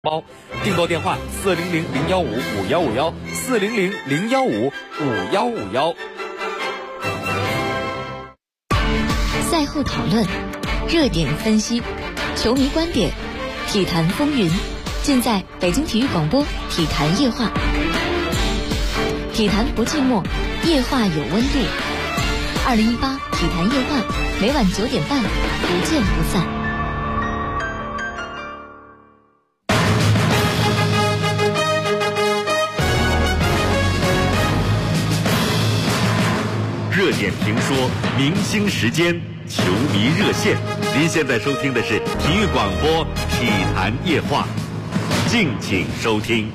包订购电话400-015-5151，400-015-5151。 赛后讨论，热点分析，球迷观点，体坛风云，尽在北京体育广播体坛夜话。体坛不寂寞，夜话有温度。2018体坛夜话，每晚9点半，不见不散。 热点评说，明星时间，球迷热线。您现在收听的是体育广播体坛夜话，敬请收听。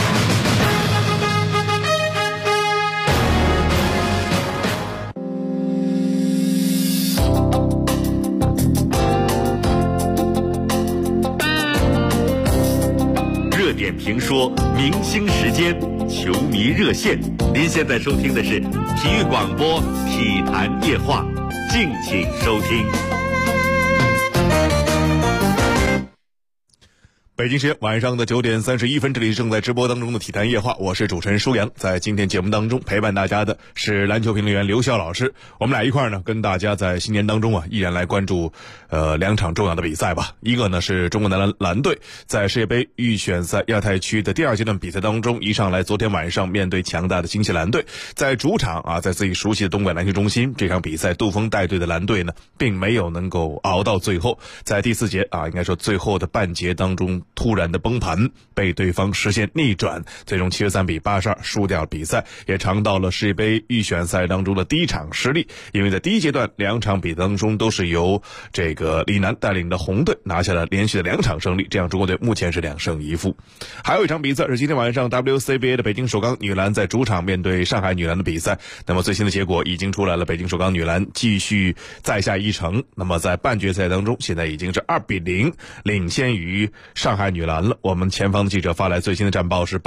热点评说，明星时间，球迷热线。您现在收听的是体育广播体坛夜话，敬请收听。 北京时间晚上的9点31分，这里正在直播当中的体坛夜话，我是主持人舒阳。在今天节目当中陪伴大家的是篮球评论员刘晓老师，我们俩一块呢跟大家在新年当中依然来关注2场重要的比赛吧。一个呢是中国男篮队在世界杯预选赛亚太区的第2阶段比赛当中，一上来昨天晚上面对强大的新西兰队，在主场在自己熟悉的东莞篮球中心，这场比赛杜锋带队的蓝队呢并没有能够熬到最后，在第4节应该说最后的半节当中突然的崩盘，被对方实现逆转，最终73-82输掉比赛，也尝到了世界杯预选赛当中的第1场失利。因为在第1阶段2场比赛当中都是由这个李楠带领的红队拿下了连续的2场胜利，这样中国队目前是2胜1负。还有一场比赛是今天晚上 WCBA 的北京首钢女篮在主场面对上海女篮的比赛，那么最新的结果已经出来了，北京首钢女篮继续再下一城，那么在半决赛当中现在已经是2-0领先于上海女篮了。我们前方的记者发来最新的战报是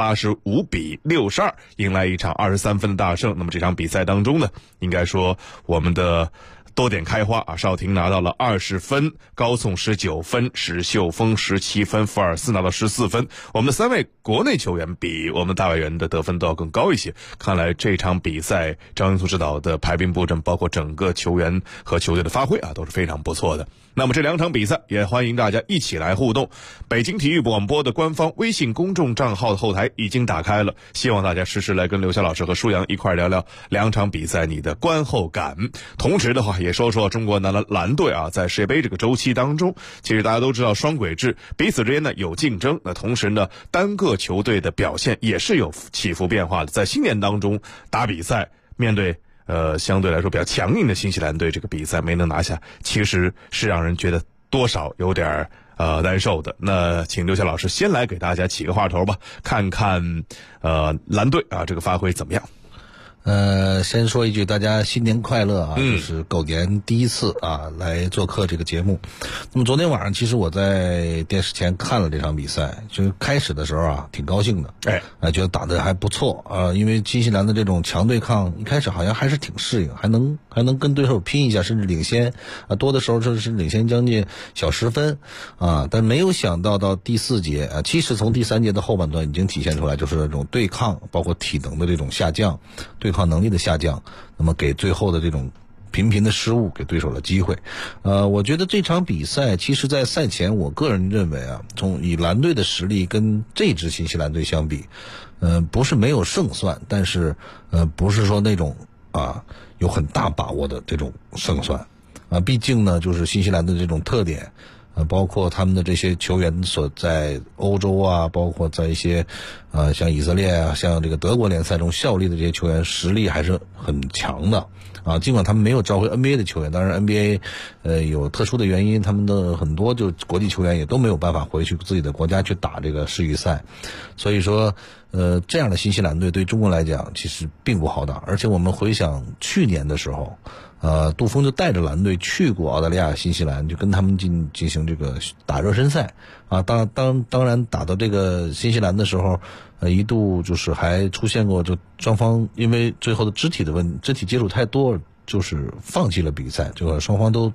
85-62迎来一场23分的大胜。那么这场比赛当中呢，应该说我们的多点开花邵婷拿到了20分，高颂19分，史秀峰17分，福尔斯拿到14分。我们的3位国内球员比我们大外援的得分都要更高一些。看来这场比赛张云素指导的排兵布阵，包括整个球员和球队的发挥都是非常不错的。那么这2场比赛也欢迎大家一起来互动。北京体育广播的官方微信公众账号的后台已经打开了，希望大家实时来跟刘晓老师和舒阳一块聊聊2场比赛你的观后感。同时的话也说说中国男篮队在世界杯这个周期当中，其实大家都知道双轨制彼此之间呢有竞争，那同时呢单个球队的表现也是有起伏变化的。在新年当中打比赛，面对相对来说比较强硬的新西兰队，这个比赛没能拿下，其实是让人觉得多少有点难受的。那请刘晓老师先来给大家起个话头吧，看看蓝队这个发挥怎么样。 先说一句，大家新年快乐就是狗年第一次来做客这个节目。那么昨天晚上其实我在电视前看了这场比赛，就是开始的时候挺高兴的，觉得打得还不错因为新西兰的这种强对抗一开始好像还是挺适应，还能跟对手拼一下，甚至领先多的时候是领先将近小10分但没有想到到第4节其实从第3节的后半段已经体现出来，就是这种对抗包括体能的这种下降，对抗能力的下降，那么给最后的这种频频的失误给对手的机会。我觉得这场比赛其实在赛前我个人认为从以蓝队的实力跟这支新西兰队相比不是没有胜算，但是不是说那种有很大把握的这种胜算毕竟呢就是新西兰的这种特点包括他们的这些球员所在欧洲包括在一些像以色列像这个德国联赛中效力的这些球员实力还是很强的尽管他们没有召回 NBA 的球员，当然 NBA 有特殊的原因，他们的很多就国际球员也都没有办法回去自己的国家去打这个世预赛，所以说这样的新西兰队对中国来讲其实并不好打。而且我们回想去年的时候杜锋就带着蓝队去过澳大利亚新西兰，就跟他们进行这个打热身赛当然打到这个新西兰的时候一度就是还出现过就双方因为最后的肢体接触太多就是放弃了比赛，就是双方都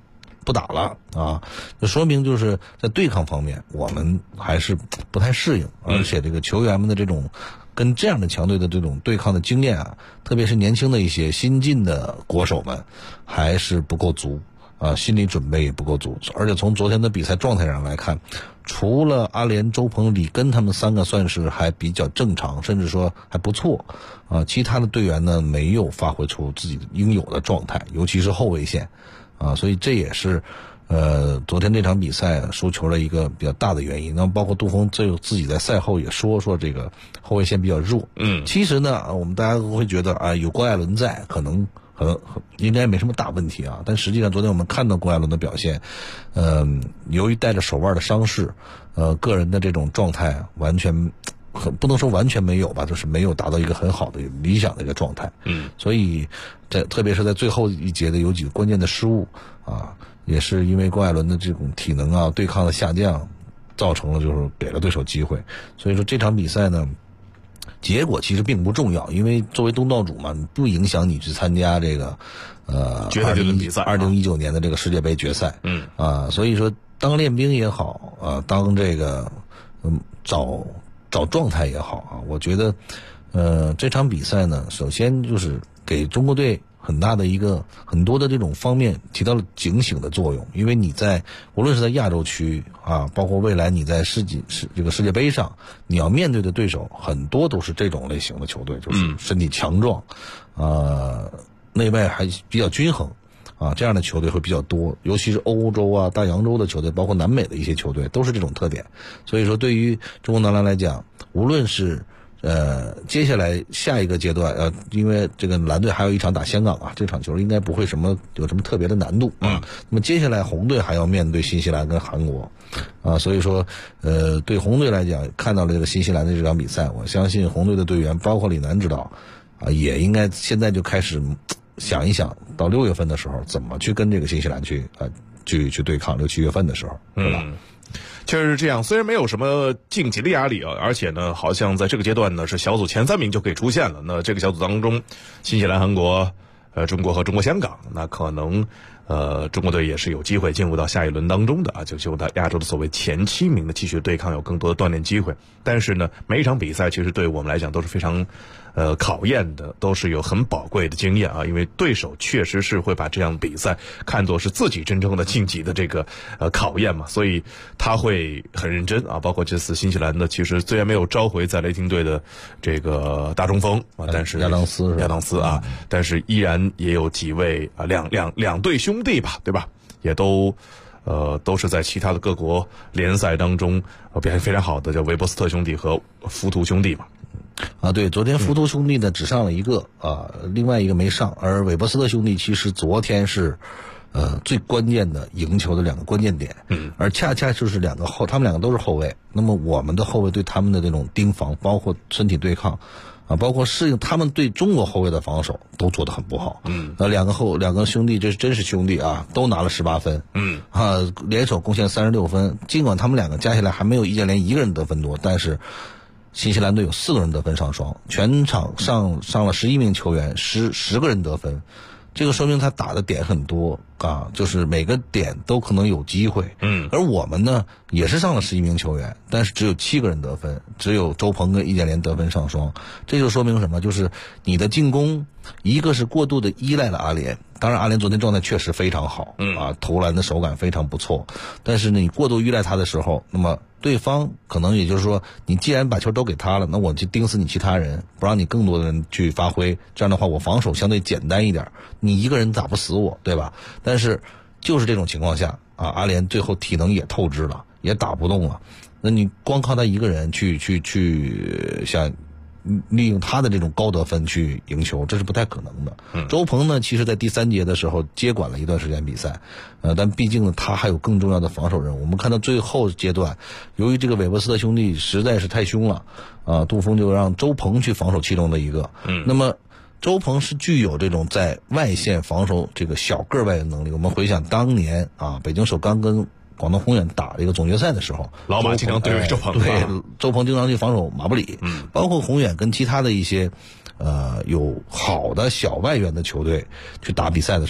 不打了啊，就说明就是在对抗方面我们还是不太适应，而且这个球员们的这种跟这样的强队的这种对抗的经验啊，特别是年轻的一些新进的国手们还是不够足啊，心理准备也不够足。而且从昨天的比赛状态上来看，除了阿联、周鹏、李根他们3个算是还比较正常，甚至说还不错啊，其他的队员呢没有发挥出自己应有的状态，尤其是后卫线啊，所以这也是昨天这场比赛输球的一个比较大的原因。那么包括杜锋自己在赛后也说这个后卫线比较弱。其实呢，我们大家都会觉得啊，有郭艾伦在，可能应该没什么大问题啊。但实际上昨天我们看到郭艾伦的表现，由于带着手腕的伤势，个人的这种状态完全不能说完全没有吧，就是没有达到一个很好的理想的一个状态。所以特别是在最后一节的有几个关键的失误啊，也是因为郭艾伦的这种体能啊对抗的下降，造成了就是给了对手机会。所以说这场比赛呢，结果其实并不重要，因为作为东道主嘛，不影响你去参加这个决赛这个比赛 2019年的这个世界杯决赛。所以说当练兵也好啊，当这个找状态也好啊，我觉得这场比赛呢，首先就是给中国队很多的这种方面起到了警醒的作用。因为你无论是在亚洲区啊，包括未来你在这个世界杯上，你要面对的对手很多都是这种类型的球队，就是身体强壮，内外还比较均衡啊，这样的球队会比较多，尤其是欧洲啊、大洋洲的球队，包括南美的一些球队都是这种特点。所以说对于中国男篮来讲，无论是接下来下一个阶段因为这个蓝队还有一场打香港啊，这场球应该不会有什么特别的难度啊。那么接下来红队还要面对新西兰跟韩国啊，所以说对红队来讲，看到了这个新西兰的这场比赛，我相信红队的队员包括李楠指导啊，也应该现在就开始想一想，到6月份的时候怎么去跟这个新西兰去对抗，6、7月份的时候，对吧？ 确实是这样，虽然没有什么晋级的压力啊，而且呢，好像在这个阶段呢是小组前3名就可以出现了。那这个小组当中，新西兰、韩国、中国和中国香港，那可能中国队也是有机会进入到下一轮当中的啊，就到亚洲的所谓前7名的继续对抗，有更多的锻炼机会。但是呢，每一场比赛其实对我们来讲都是非常考验的，都是有很宝贵的经验啊，因为对手确实是会把这样比赛看作是自己真正的晋级的这个考验嘛，所以他会很认真啊。包括这次新西兰的，其实虽然没有召回在雷霆队的这个大中锋啊，但是亚当斯啊，但是依然也有几位啊两队兄弟吧，对吧？也都是在其他的各国联赛当中表现非常好的，叫韦伯斯特兄弟和福图兄弟嘛。 对，昨天福图兄弟呢只上了一个另外一个没上，而韦伯斯特兄弟其实昨天是最关键的赢球的2个关键点，而恰恰就是他们2个都是后卫，那么我们的后卫对他们的这种盯防，包括身体对抗啊，包括适应他们对中国后卫的防守都做得很不好。两个兄弟，这真是兄弟啊，都拿了18分。联手贡献36分，尽管他们2个加起来还没有易建联1个人得分多，但是新西兰队有4个人得分上双，全场上了11名球员，10个人得分，这个说明他打的点很多啊，就是每个点都可能有机会。而我们呢也是上了11名球员，但是只有7个人得分，只有周鹏跟易建联得分上双，这就说明什么？就是你的进攻一个是过度的依赖了阿联，当然阿联昨天状态确实非常好投篮的手感非常不错，但是你过度依赖他的时候，那么对方可能也就是说，你既然把球都给他了，那我就盯死你其他人，不让你更多的人去发挥，这样的话我防守相对简单一点，你一个人打不死我，对吧？但是就是这种情况下阿联最后体能也透支了，也打不动了，那你光靠他一个人去像利用他的这种高得分去赢球，这是不太可能的。周鹏呢，其实在第3节的时候接管了一段时间比赛，但毕竟呢，他还有更重要的防守任务。我们看到最后阶段，由于这个韦伯斯特兄弟实在是太凶了，杜锋就让周鹏去防守其中的一个。那么周鹏是具有这种在外线防守这个小个外援能力。我们回想当年北京首钢跟广东宏远打这个总决赛的时候， 老马经常对周鹏， 对周鹏经常去防守马布里，包括宏远跟其他的一些有好的小外援的球队去打比赛的时候，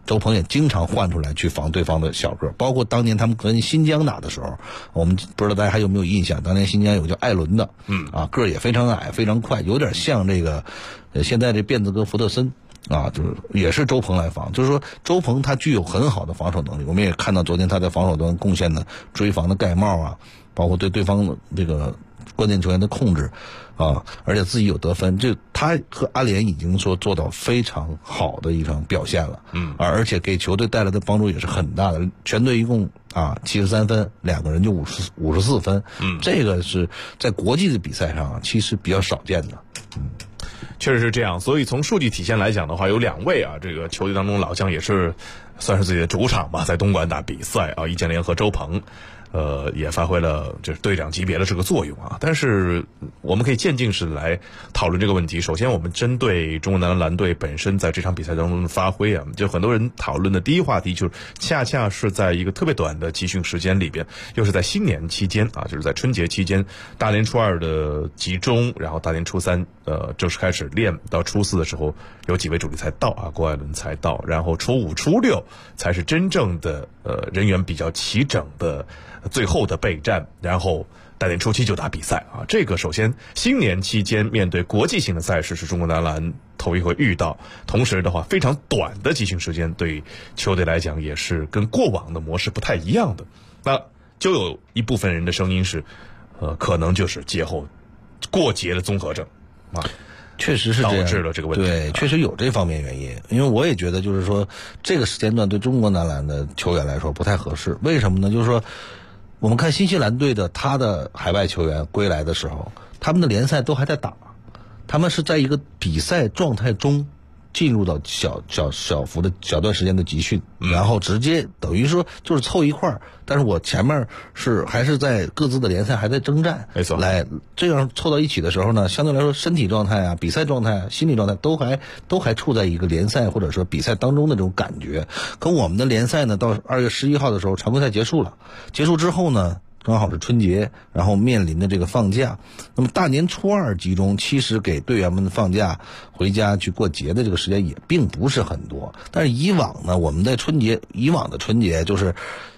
周鹏也经常换出来去防对方的小个，包括当年他们跟新疆打的时候，我们不知道大家还有没有印象，当年新疆有个叫艾伦的，个儿也非常矮非常快，有点像这个现在这辫子哥福特森啊，就是也是周鹏来防，就是说周鹏他具有很好的防守能力，我们也看到昨天他在防守端贡献的追防的盖帽啊，包括对对方的这个关键球员的控制啊，而且自己有得分，这他和阿联已经说做到非常好的一场表现了，而且给球队带来的帮助也是很大的，全队一共73分，2个人就54分，这个是在国际的比赛上其实比较少见的， 确实是这样，所以从数据体现来讲的话，有2位这个球队当中老将也是算是自己的主场吧，在东莞打比赛易建联和周鹏。也发挥了就是队长级别的这个作用但是我们可以渐进式来讨论这个问题。首先我们针对中国男篮篮队本身在这场比赛当中的发挥就很多人讨论的第一话题就是恰恰是在一个特别短的集训时间里边，又是在新年期间就是在春节期间，大年初2的集中，然后大年初3正式开始练，到初4的时候有几位主力才到郭艾伦才到，然后初5、初6才是真正的人员比较齐整的最后的备战，然后大年初7就打比赛这个首先新年期间面对国际性的赛事是中国男篮头一回遇到，同时的话非常短的集训时间对球队来讲也是跟过往的模式不太一样的。那就有一部分人的声音是可能就是节后过节的综合症确实是这样， 导致了这个问题。 对，确实有这方面原因。因为我也觉得，就是说这个时间段对中国男篮的球员来说不太合适。为什么呢？就是说，我们看新西兰队的他的海外球员归来的时候，他们的联赛都还在打，他们是在一个比赛状态中进入到小幅的小段时间的集训，然后直接等于说就是凑一块儿。但是我前面还是在各自的联赛还在征战， 没错， 来这样凑到一起的时候呢，相对来说身体状态比赛状态心理状态都还处在一个联赛或者说比赛当中的这种感觉。跟我们的联赛呢，到2月11号的时候常规赛结束了，结束之后呢刚好是春节，然后面临的这个放假，那么大年初2集中，其实给队员们放假回家去过节的这个时间也并不是很多。但是以往呢，我们在以往的春节是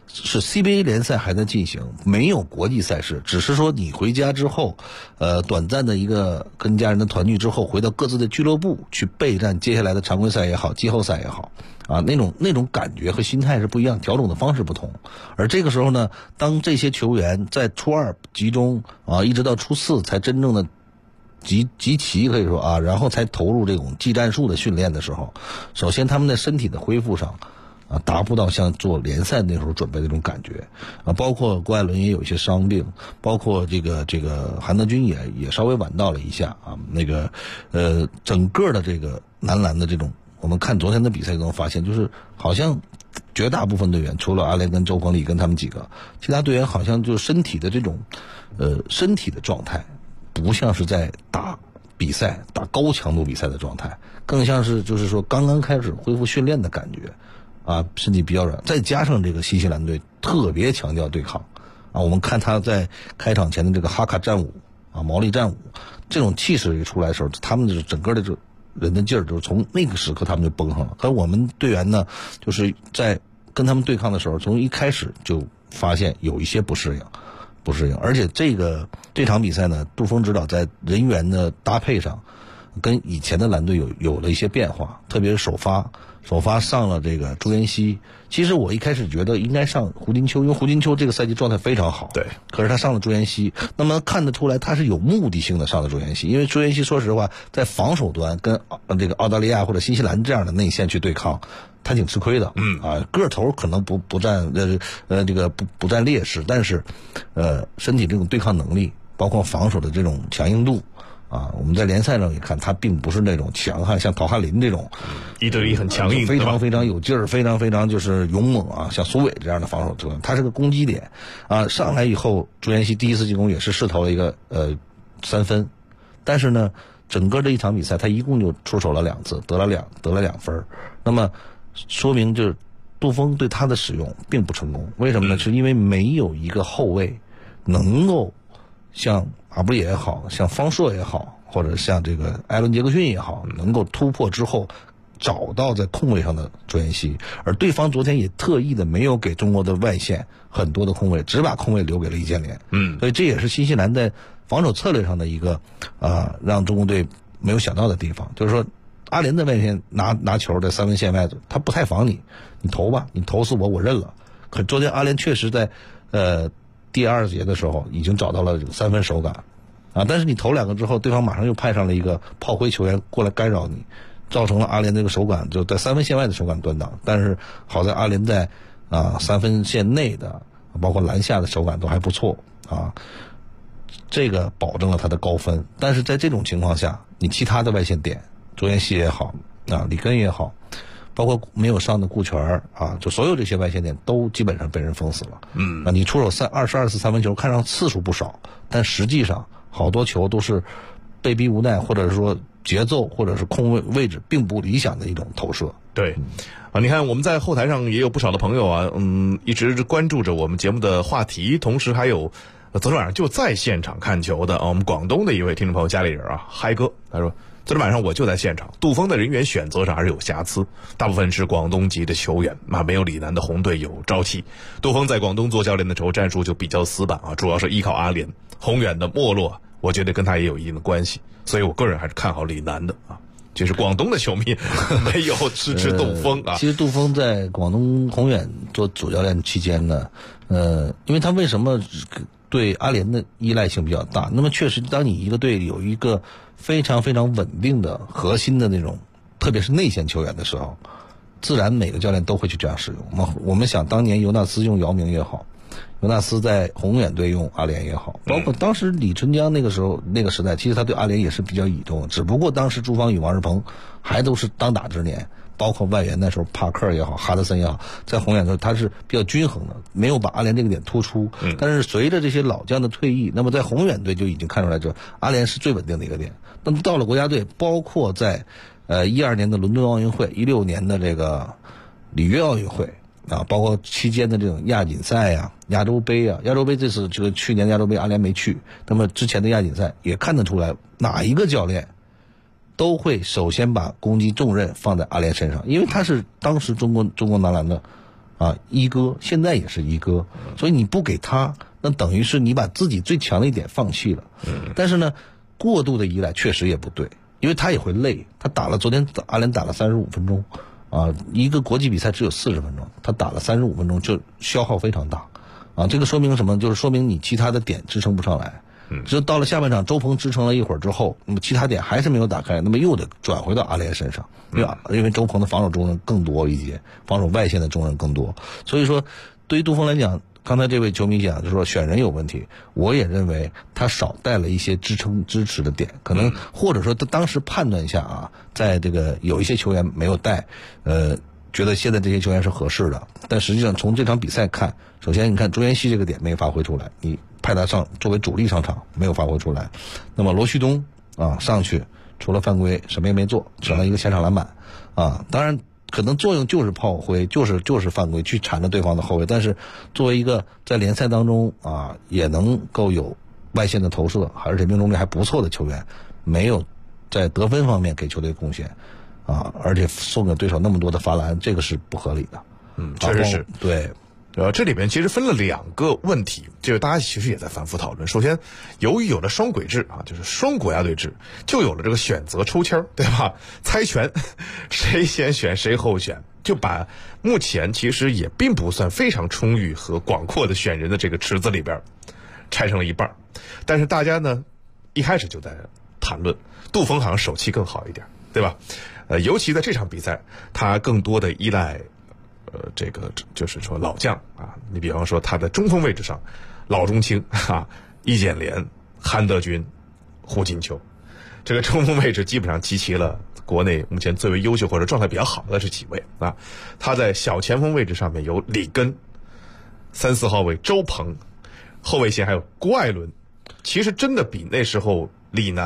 CBA 联赛还在进行，没有国际赛事，只是说你回家之后短暂的一个跟家人的团聚之后，回到各自的俱乐部去备战接下来的常规赛也好，季后赛也好那种感觉和心态是不一样，调整的方式不同。而这个时候呢，当这些球员在初2集中一直到初4才真正的集齐可以说然后才投入这种技战术的训练的时候，首先他们在身体的恢复上达不到像做联赛那时候准备的那种感觉包括郭艾伦也有一些伤病，包括这个韩德君也稍微晚到了一下整个的这个男篮的这种，我们看昨天的比赛就能发现，就是好像绝大部分队员除了阿联跟周鹏李跟他们几个，其他队员好像就身体的这种身体的状态不像是在打比赛打高强度比赛的状态，更像是就是说刚刚开始恢复训练的感觉身体比较软，再加上这个新西兰队特别强调对抗我们看他在开场前的这个哈卡战舞毛利战舞，这种气势一出来的时候，他们就是整个的这人的劲儿，就是从那个时刻他们就绷上了。可我们队员呢，就是在跟他们对抗的时候，从一开始就发现有一些不适应，而且这场比赛呢，杜峰指导在人员的搭配上跟以前的蓝队有了一些变化，特别是首发上了这个朱彦西。其实我一开始觉得应该上胡金秋，因为胡金秋这个赛季状态非常好， 对， 可是他上了朱彦西，那么看得出来他是有目的性的上了朱彦西，因为朱彦西说实话在防守端跟这个澳大利亚或者新西兰这样的内线去对抗，他挺吃亏的，个头可能不占这个不占劣势，但是身体这种对抗能力，包括防守的这种强硬度我们在联赛上也看，他并不是那种强悍，像陶汉林这种 1对1很强硬， 非常非常有劲儿，非常非常就是勇猛像苏伟这样的防守球员，他是个攻击点上来以后，朱彦西第一次进攻也是试投了一个3分，但是呢，整个这一场比赛他一共就出手了2次，得了2分，那么说明就是杜峰对他的使用并不成功。为什么呢？是因为没有一个后卫能够像阿布里也好，像方硕也好，或者像这个艾伦杰克逊也好，能够突破之后找到在空位上的周彦希，而对方昨天也特意的没有给中国的外线很多的空位，只把空位留给了易建联。所以这也是新西兰在防守策略上的一个让中国队没有想到的地方，就是说阿联在外线拿球在三分线外，他不太防你投吧，你投死我认了。可昨天阿联确实在第二节的时候已经找到了三分手感但是你投2个之后，对方马上又派上了一个炮灰球员过来干扰你，造成了阿联这个手感就在三分线外的手感断档。但是好在阿联在三分线内的包括篮下的手感都还不错这个保证了他的高分。但是在这种情况下，你其他的外线点，周彦希也好里根也好，包括没有上的顾全就所有这些外线点都基本上被人封死了。你出手22次三分球，看上次数不少，但实际上好多球都是被逼无奈，或者是说节奏或者是空位置并不理想的一种投射。 对你看我们在后台上也有不少的朋友一直关注着我们节目的话题，同时还有昨天晚上就在现场看球的我们广东的一位听众朋友家里人嗨哥，他说昨天晚上我就在现场，杜锋的人员选择上还是有瑕疵，大部分是广东籍的球员没有李楠的红队有朝气。杜锋在广东做教练的时候战术就比较死板主要是依靠阿联，宏远的没落我觉得跟他也有一定的关系，所以我个人还是看好李楠的就是广东的球迷没有支持杜锋其实杜锋在广东宏远做主教练期间呢因为他为什么对阿联的依赖性比较大，那么确实当你一个队有一个非常非常稳定的核心的那种特别是内线球员的时候，自然每个教练都会去这样使用。我们想当年尤纳斯用姚明也好，尤纳斯在宏远队用阿联也好，包括当时李春江那个时候那个时代，其实他对阿联也是比较倚重，只不过当时朱芳雨、王仕鹏还都是当打之年，包括外援那时候帕克也好，哈德森也好，在宏远的时候他是比较均衡的，没有把阿联这个点突出。但是随着这些老将的退役，那么在宏远队就已经看出来，这阿联是最稳定的一个点。那么到了国家队，包括在12年的伦敦奥运会，16年的这个里约奥运会包括期间的这种亚锦赛亚洲杯亚洲杯这次这个去年的亚洲杯阿联没去，那么之前的亚锦赛也看得出来，哪一个教练都会首先把攻击重任放在阿联身上，因为他是当时中国男篮的一哥，现在也是一哥，所以你不给他，那等于是你把自己最强的一点放弃了。但是呢，过度的依赖确实也不对，因为他也会累。他昨天阿联打了35分钟一个国际比赛只有40分钟，他打了35分钟就消耗非常大这个说明什么？就是说明你其他的点支撑不上来。只有到了下半场，周鹏支撑了一会儿之后，那么其他点还是没有打开，那么又得转回到阿联身上，因为周鹏的防守重任更多一些，防守外线的重任更多。所以说，对于杜锋来讲，刚才这位球迷讲就是说选人有问题，我也认为他少带了一些支持的点，可能或者说他当时判断一下在这个有一些球员没有带，觉得现在这些球员是合适的，但实际上从这场比赛看，首先你看周彦希这个点没发挥出来，你派他上作为主力上场没有发挥出来，那么罗旭东上去除了犯规什么也没做，整了一个前场篮板当然可能作用就是炮灰，就是犯规去缠着对方的后卫，但是作为一个在联赛当中也能够有外线的投射，而且命中率还不错的球员，没有在得分方面给球队贡献而且送给对手那么多的罚篮，这个是不合理的。 确实是。 对。 这里边其实分了2个问题，这个大家其实也在反复讨论。首先，由于有了双轨制就是双国家队制，就有了这个选择抽签，对吧？猜拳，谁先选谁后选，就把目前其实也并不算非常充裕和广阔的选人的这个池子里边拆成了一半。但是大家呢一开始就在谈论杜锋好像手气更好一点，对吧？尤其在这场比赛，他更多的依赖这个就是说老将你比方说他的中锋位置上，老中青易建联、韩德君、胡金秋，这个中锋位置基本上集齐了国内目前最为优秀或者状态比较好的这几位他在小前锋位置上面有里根，3、4号位周鹏，后卫线还有郭艾伦，其实真的比那时候李楠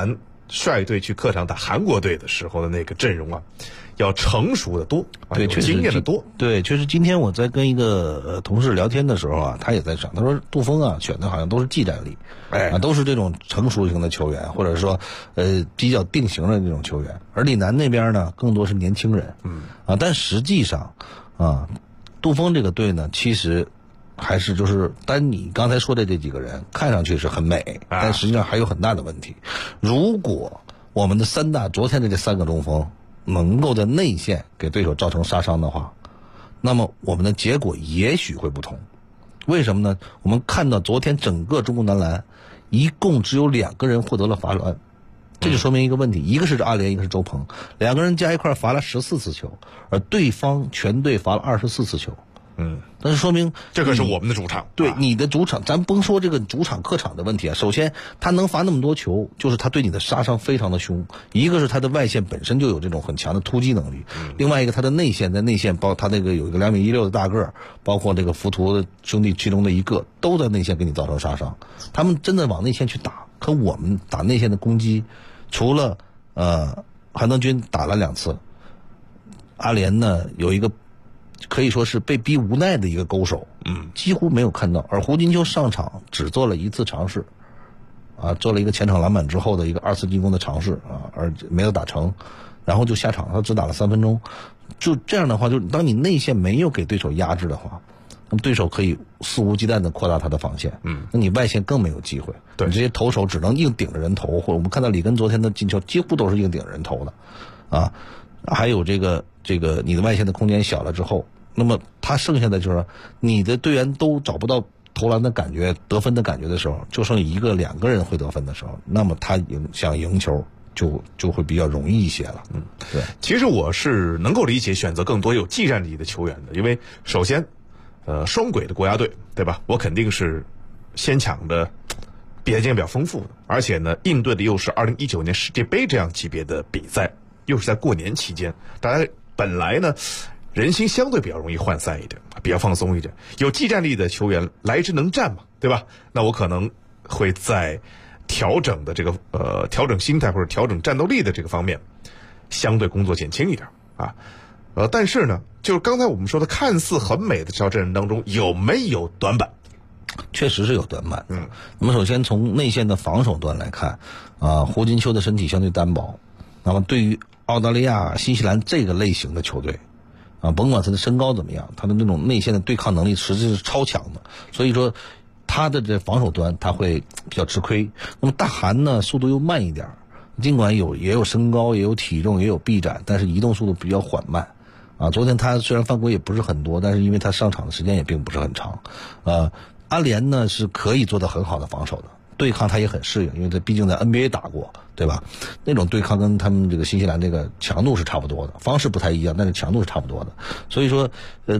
率队去客场打韩国队的时候的那个阵容啊，要成熟的多， 对， 有经验的多。 对，确实今天我在跟一个同事聊天的时候啊，他也在讲，他说杜锋啊选的好像都是技战力，都是这种成熟型的球员，或者说比较定型的这种球员。而李楠那边呢，更多是年轻人，但实际上啊，杜锋这个队呢，其实还是就是单你刚才说的这几个人看上去是很美，但实际上还有很大的问题。如果我们的昨天的这3个中锋能够在内线给对手造成杀伤的话，那么我们的结果也许会不同。为什么呢？我们看到昨天整个中国男篮一共只有2个人获得了罚篮，这就说明一个问题，一个是阿联，一个是周鹏，2个人加一块罚了14次球，而对方全队罚了24次球。但是说明这可是我们的主场。 对，你的主场，咱甭说这个主场客场的问题啊。首先，他能罚那么多球，就是他对你的杀伤非常的凶。一个是他的外线本身就有这种很强的突击能力，另外一个他的内线，在内线包他那个有一个2.16米的大个儿，包括这个浮屠的兄弟其中的一个，都在内线给你造成杀伤。他们真的往内线去打，可我们打内线的攻击，除了韩德君打了2次，阿联呢有一个可以说是被逼无奈的一个勾手，几乎没有看到。而胡金秋上场只做了1次尝试，做了一个前场篮板之后的一个2次进攻的尝试，而没有打成，然后就下场，他只打了3分钟。就这样的话，就当你内线没有给对手压制的话，那么对手可以肆无忌惮地扩大他的防线，那你外线更没有机会。 对， 你这些投手只能硬顶着人投，或者我们看到里根昨天的进球几乎都是硬顶着人投的，还有这个你的外线的空间小了之后，那么他剩下的就是你的队员都找不到投篮的感觉、得分的感觉的时候，就剩1个2个人会得分的时候，那么他想赢球就会比较容易一些了。对。 其实我是能够理解选择更多有技战力的球员的，因为首先，双轨的国家队，对吧？我肯定是先抢的比赛经验比较丰富的，而且呢，应对的又是2019年世界杯这样级别的比赛。又是在过年期间，大家本来呢人心相对比较容易涣散一点，比较放松一点。有技战力的球员来之能战嘛，对吧？那我可能会在调整的这个调整心态或者调整战斗力的这个方面，相对工作减轻一点啊。但是呢，就是刚才我们说的看似很美的这条阵容当中，有没有短板？ 确实是有短板。那么首先从内线的防守端来看，胡金秋的身体相对单薄，那么对于澳大利亚、新西兰这个类型的球队，甭管他的身高怎么样，他的那种内线的对抗能力实际是超强的，所以说他的这防守端他会比较吃亏。那么大韩呢，速度又慢一点，尽管也有身高，也有体重，也有臂展，但是移动速度比较缓慢。昨天他虽然犯规也不是很多，但是因为他上场的时间也并不是很长。阿联呢是可以做到很好的防守的。对抗他也很适应，因为他毕竟在 NBA 打过，对吧？那种对抗跟他们这个新西兰这个强度是差不多的，方式不太一样，但是强度是差不多的。所以说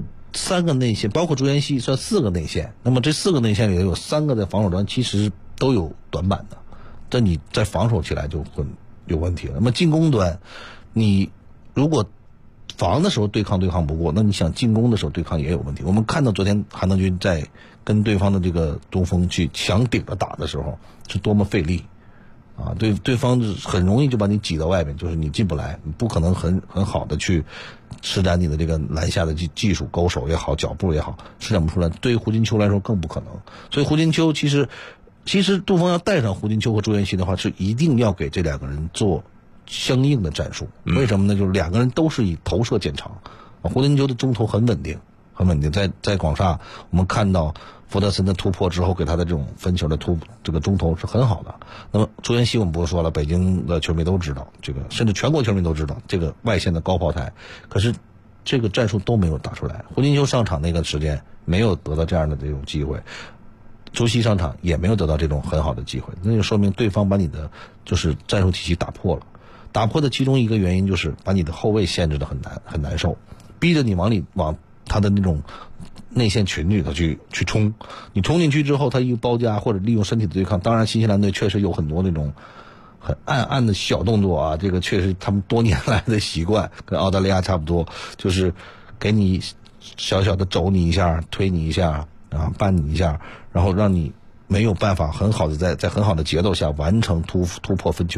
，3个内线包括朱彦西算4个内线，那么这4个内线里头有3个在防守端其实都有短板的，这你在防守起来就会有问题了。那么进攻端，你如果防的时候对抗不过，那你想进攻的时候对抗也有问题。我们看到昨天韩德君在跟对方的这个中锋去强顶着打的时候是多么费力对方很容易就把你挤到外面，就是你进不来，你不可能很好的去施展你的这个篮下的技术，勾手也好，脚步也好，施展不出来。对于胡金秋来说更不可能。所以胡金秋其实杜锋要带上胡金秋和朱彦西的话，是一定要给这2个人做相应的战术。为什么呢？就是2个人都是以投射见长。胡金秋的中投很稳定，在广厦我们看到福德森的突破之后，给他的这种分球的这个中投是很好的。那么朱彦西我们不说了，北京的球迷都知道，这个甚至全国球迷都知道这个外线的高炮台，可是这个战术都没有打出来。胡金秋上场那个时间没有得到这样的这种机会，朱熹上场也没有得到这种很好的机会，那就说明对方把你的就是战术体系打破了。打破的其中一个原因就是把你的后卫限制的很难受，逼着你往他的那种内线群里头去冲，你冲进去之后，他一个包夹或者利用身体的对抗。当然，新西兰队确实有很多那种很暗的小动作这个确实他们多年来的习惯，跟澳大利亚差不多，就是给你小小的肘你一下，推你一下绊你一下，然后让你没有办法很好的在很好的节奏下完成突破分球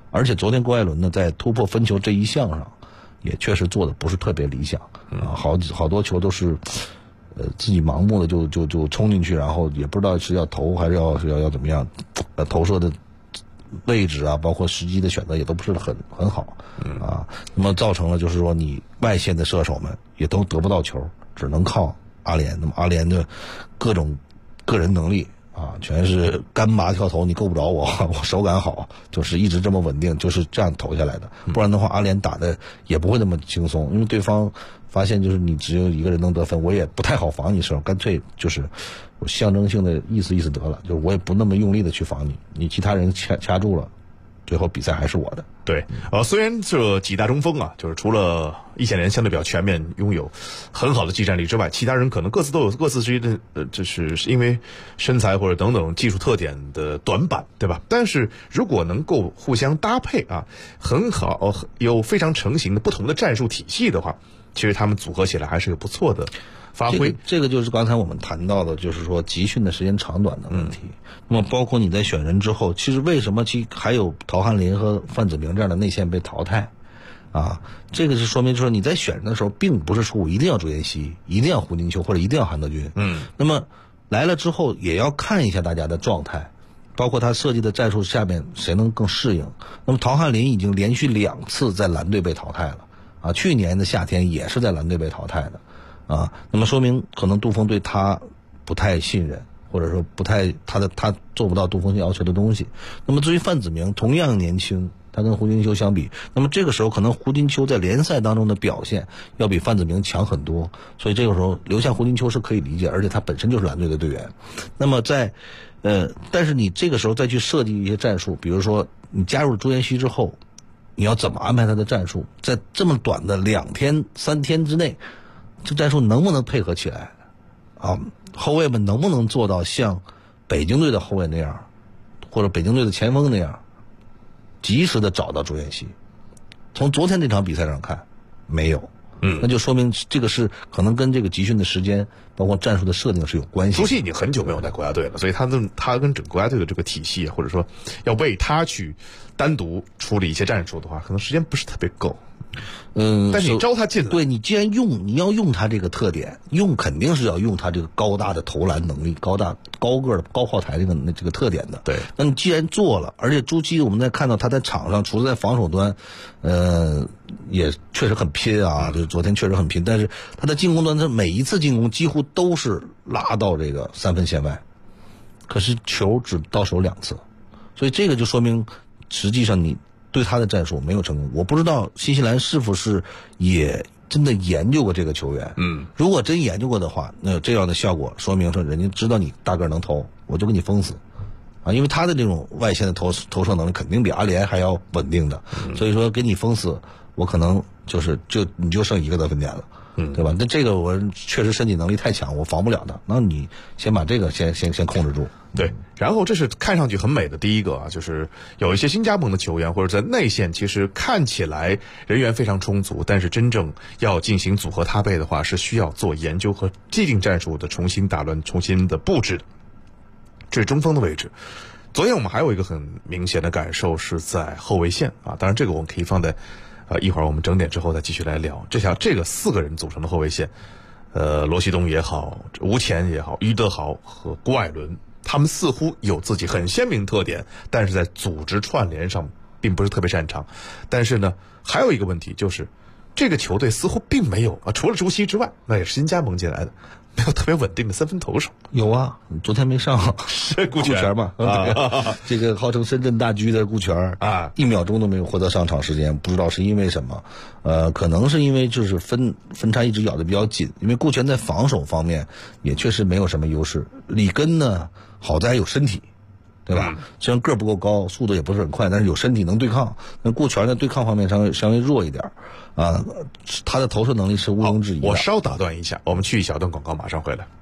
而且昨天郭艾伦呢，在突破分球这一项上，也确实做的不是特别理想啊，好多球都是自己盲目的就冲进去，然后也不知道是要投还是要怎么样，投射的位置啊，包括时机的选择也都不是很好啊，那么造成了就是说你外线的射手们也都得不到球，只能靠阿联。那么阿联的各种个人能力啊，全是干拔跳投，你够不着我手感好，就是一直这么稳定，就是这样投下来的。不然的话，阿联打的也不会那么轻松，因为对方发现就是你只有一个人能得分，我也不太好防你时候，干脆就是我象征性的意思得了，就是我也不那么用力的去防你，你其他人掐住了，最后比赛还是我的。 对，虽然这几大中锋啊，就是除了易建联相对比较全面，拥有很好的技战力之外，其他人可能各自都有各自之间的就是因为身材或者等等技术特点的短板，对吧？但是如果能够互相搭配啊，很好，有非常成型的不同的战术体系的话，其实他们组合起来还是有不错的发挥。 这个就是刚才我们谈到的，就是说集训的时间长短的问题。那么包括你在选人之后，其实为什么还有陶翰林和范子铭这样的内线被淘汰啊？这个是说明说你在选人的时候，并不是说我一定要朱彦西，一定要胡金秋或者一定要韩德君。那么来了之后也要看一下大家的状态，包括他设计的战术下面谁能更适应。那么陶翰林已经连续2次在蓝队被淘汰了啊，去年的夏天也是在蓝队被淘汰的。啊，那么说明可能杜锋对他不太信任，或者说不太他做不到杜锋要求的东西。那么至于范子铭同样年轻，他跟胡金秋相比，那么这个时候可能胡金秋在联赛当中的表现要比范子铭强很多，所以这个时候留下胡金秋是可以理解，而且他本身就是蓝队的队员。那么但是你这个时候再去设计一些战术，比如说你加入朱彦西之后，你要怎么安排他的战术，在这么短的2天3天之内，这战术能不能配合起来啊？后卫们能不能做到像北京队的后卫那样，或者北京队的前锋那样，及时的找到朱彦西？从昨天这场比赛上看，没有。那就说明这个是可能跟这个集训的时间，包括战术的设定是有关系的。 朱曦已经很久没有在国家队了，所以他跟整个国家队的这个体系，或者说要为他去单独处理一些战术的话，可能时间不是特别够。但是你招他进来， 对，你既然你要用他这个特点，肯定是要用他这个高大的投篮能力、高个的高炮台这个特点的。 对， 那你既然做了，而且朱曦我们在看到他在场上，除了在防守端，也确实很拼啊，就是昨天确实很拼，但是他的进攻端，他每一次进攻几乎都是拉到这个3分线外，可是球只到手2次，所以这个就说明实际上你对他的战术没有成功。我不知道新西兰是否是也真的研究过这个球员。如果真研究过的话，那有这样的效果，说明说人家知道你大个能投，我就给你封死啊！因为他的这种外线的投射能力肯定比阿联还要稳定的，所以说给你封死，我可能你就剩1个得分点了。对吧？那这个我确实身体能力太强，我防不了的。那你先把这个先控制住。 对，然后这是看上去很美的第一个啊，就是有一些新加盟的球员或者在内线，其实看起来人员非常充足，但是真正要进行组合搭配的话，是需要做研究和既定战术的重新打乱、重新的布置的。这是中锋的位置。昨天我们还有一个很明显的感受是在后卫线啊，当然这个我们可以放在一会儿我们整点之后再继续来聊。这个4个人组成的后卫线，罗西东也好，吴前也好，于德豪和郭艾伦，他们似乎有自己很鲜明特点，但是在组织串联上并不是特别擅长。但是呢，还有一个问题就是，这个球队似乎并没有除了朱曦之外，那也是新加盟进来的，没有特别稳定的3分投手。 有啊，昨天没上， 是顾全嘛？这个号称深圳大狙的顾全啊，1秒钟都没有获得上场时间，不知道是因为什么。可能是因为就是分差一直咬得比较紧，因为顾全在防守方面也确实没有什么优势。里根呢，好在有身体，对吧？虽然个儿不够高，速度也不是很快，但是有身体能对抗。那顾全在对抗方面稍微弱一点啊，他的投射能力是毋庸置疑的。 我稍打断一下，我们去一小段广告，马上回来。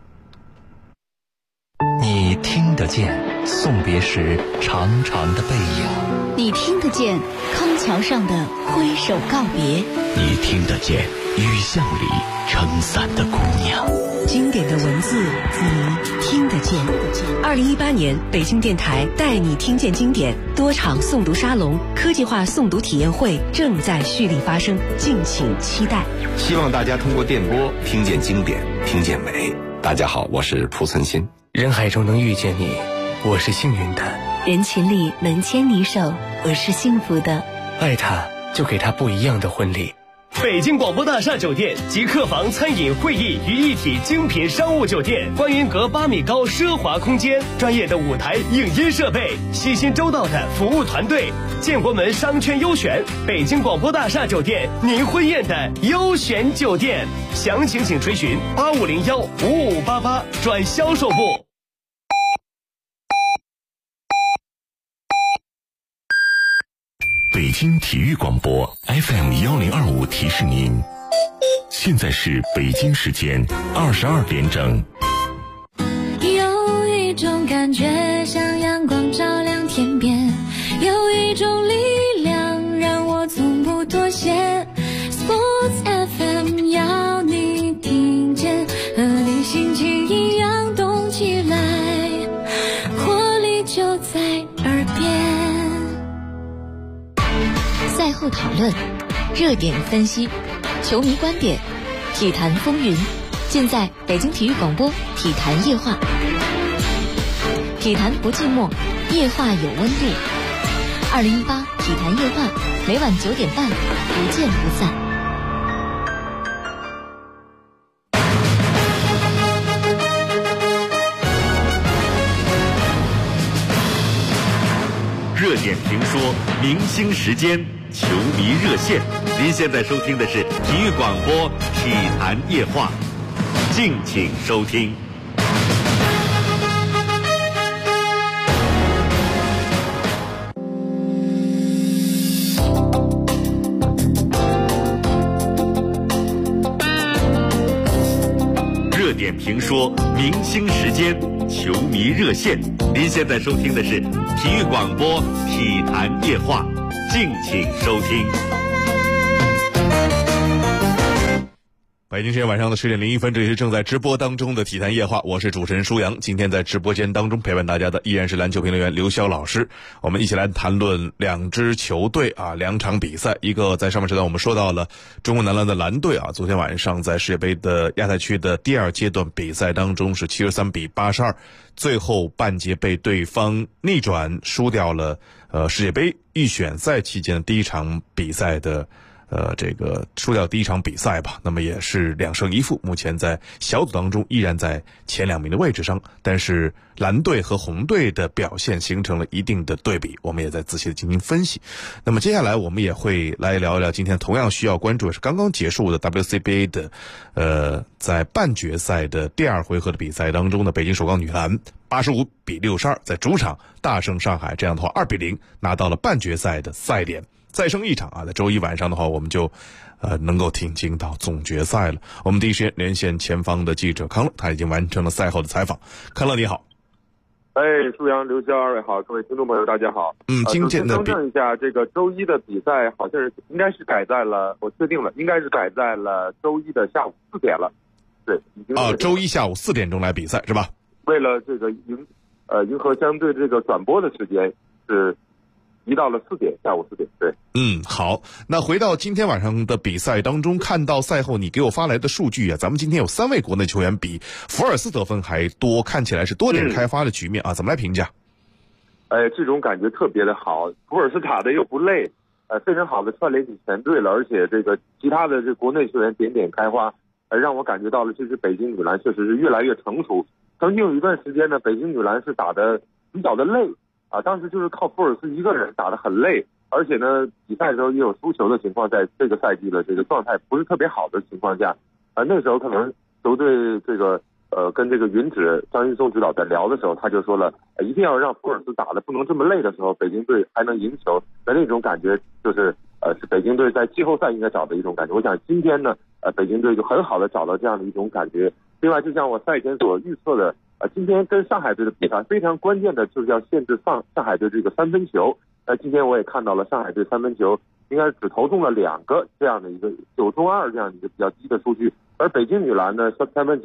你听得见送别时长长的背影， 你听得见康桥上的挥手告别， 你听得见雨巷里撑伞的姑娘。 经典的文字你听得见。2018年北京电台带你听见经典多场诵读沙龙、科技化诵读体验会正在蓄力发生，敬请期待。 希望大家通过电波听见经典，听见美。大家好，我是蒲存昕。 人海中能遇见你，我是幸运的； 人群里能牵你手，我是幸福的。 爱他，就给他不一样的婚礼。 北京广播大厦酒店集客房、餐饮、会议于一体精品商务酒店，观云阁8米高奢华空间，专业的舞台影音设备，细心周到的服务团队，建国门商圈优选，北京广播大厦酒店，您婚宴的优选酒店。详情请垂询8501-5588转销售部。 北京体育广播 FM1025提示您，现在是北京时间22点整。 有一种感觉像阳光照亮天边，有一种力量让我从不妥协。Sports FM 要你听见，和你心情一样动起来，活力就在耳边。 赛后讨论，热点分析，球迷观点，体坛风云，尽在北京体育广播体坛夜话。体坛不寂寞，夜话有温度。2018体坛夜话，每晚9点半，不见不散。 热点评说，明星时间，球迷热线。您现在收听的是体育广播体坛夜话，敬请收听。热点评说，明星时间，球迷热线。您现在收听的是体育广播体坛夜话，敬请收听。 北京时间晚上的10点01分，这里是正在直播当中的体坛夜话，我是主持人舒阳。今天在直播间当中陪伴大家的依然是篮球评论员刘潇老师，我们一起来谈论两支球队啊，2场比赛。一个在上面时段我们说到了中国男篮的蓝队啊，昨天晚上在世界杯的亚太区的第2阶段比赛当中是73比82，最后半节被对方逆转，输掉了世界杯预选赛期间的第1场比赛的这个输掉第1场比赛吧，那么也是2胜1负，目前在小组当中依然在前2名的位置上，但是蓝队和红队的表现形成了一定的对比，我们也在仔细的进行分析。那么接下来我们也会来聊一聊今天同样需要关注的是刚刚结束的 WCBA 的在半决赛的第2回合的比赛当中的北京首钢女篮85比62在主场大胜上海，这样的话2比0拿到了半决赛的赛点。再胜1场啊，在周一晚上的话，我们就能够挺进到总决赛了。我们第一时间连线前方的记者康乐，他已经完成了赛后的采访。康乐你好。 舒阳、刘潇二位好，各位听众朋友大家好。 今天的更正一下，这个周一的比赛好像是应该是改在了，我确定了，应该是改在了周一的下午4点了。对，已经周一下午4点钟来比赛是吧？ 为了这个迎合相对这个转播的时间是移到了4点，下午4点。对， 好。那回到今天晚上的比赛当中，看到赛后你给我发来的数据啊，咱们今天有3位国内球员比福尔斯得分还多，看起来是多点开发的局面啊，怎么来评价？ 这种感觉特别的好，福尔斯打的又不累，非常好的串联起全队了，而且这个其他的这国内球员点点开花，让我感觉到了这支北京女篮确实是越来越成熟。曾经有一段时间呢，北京女篮是打的比较的累啊，当时就是靠福尔斯一个人打得很累，而且呢比赛的时候也有输球的情况，在这个赛季的这个状态不是特别好的情况下，那时候可能球队这个跟这个云指张玉松指导在聊的时候，他就说了，一定要让福尔斯打得不能这么累的时候，北京队还能赢球。那种感觉就是是北京队在季后赛应该找的一种感觉。我想今天呢，北京队就很好的找到这样的一种感觉。另外，就像我赛前所预测的，今天跟上海队的比赛非常关键的就是要限制上海队这个3分球。今天我也看到了上海队3分球应该是只投中了2个，这样的一个9中2这样的一个比较低的数据。而北京女篮呢，3分球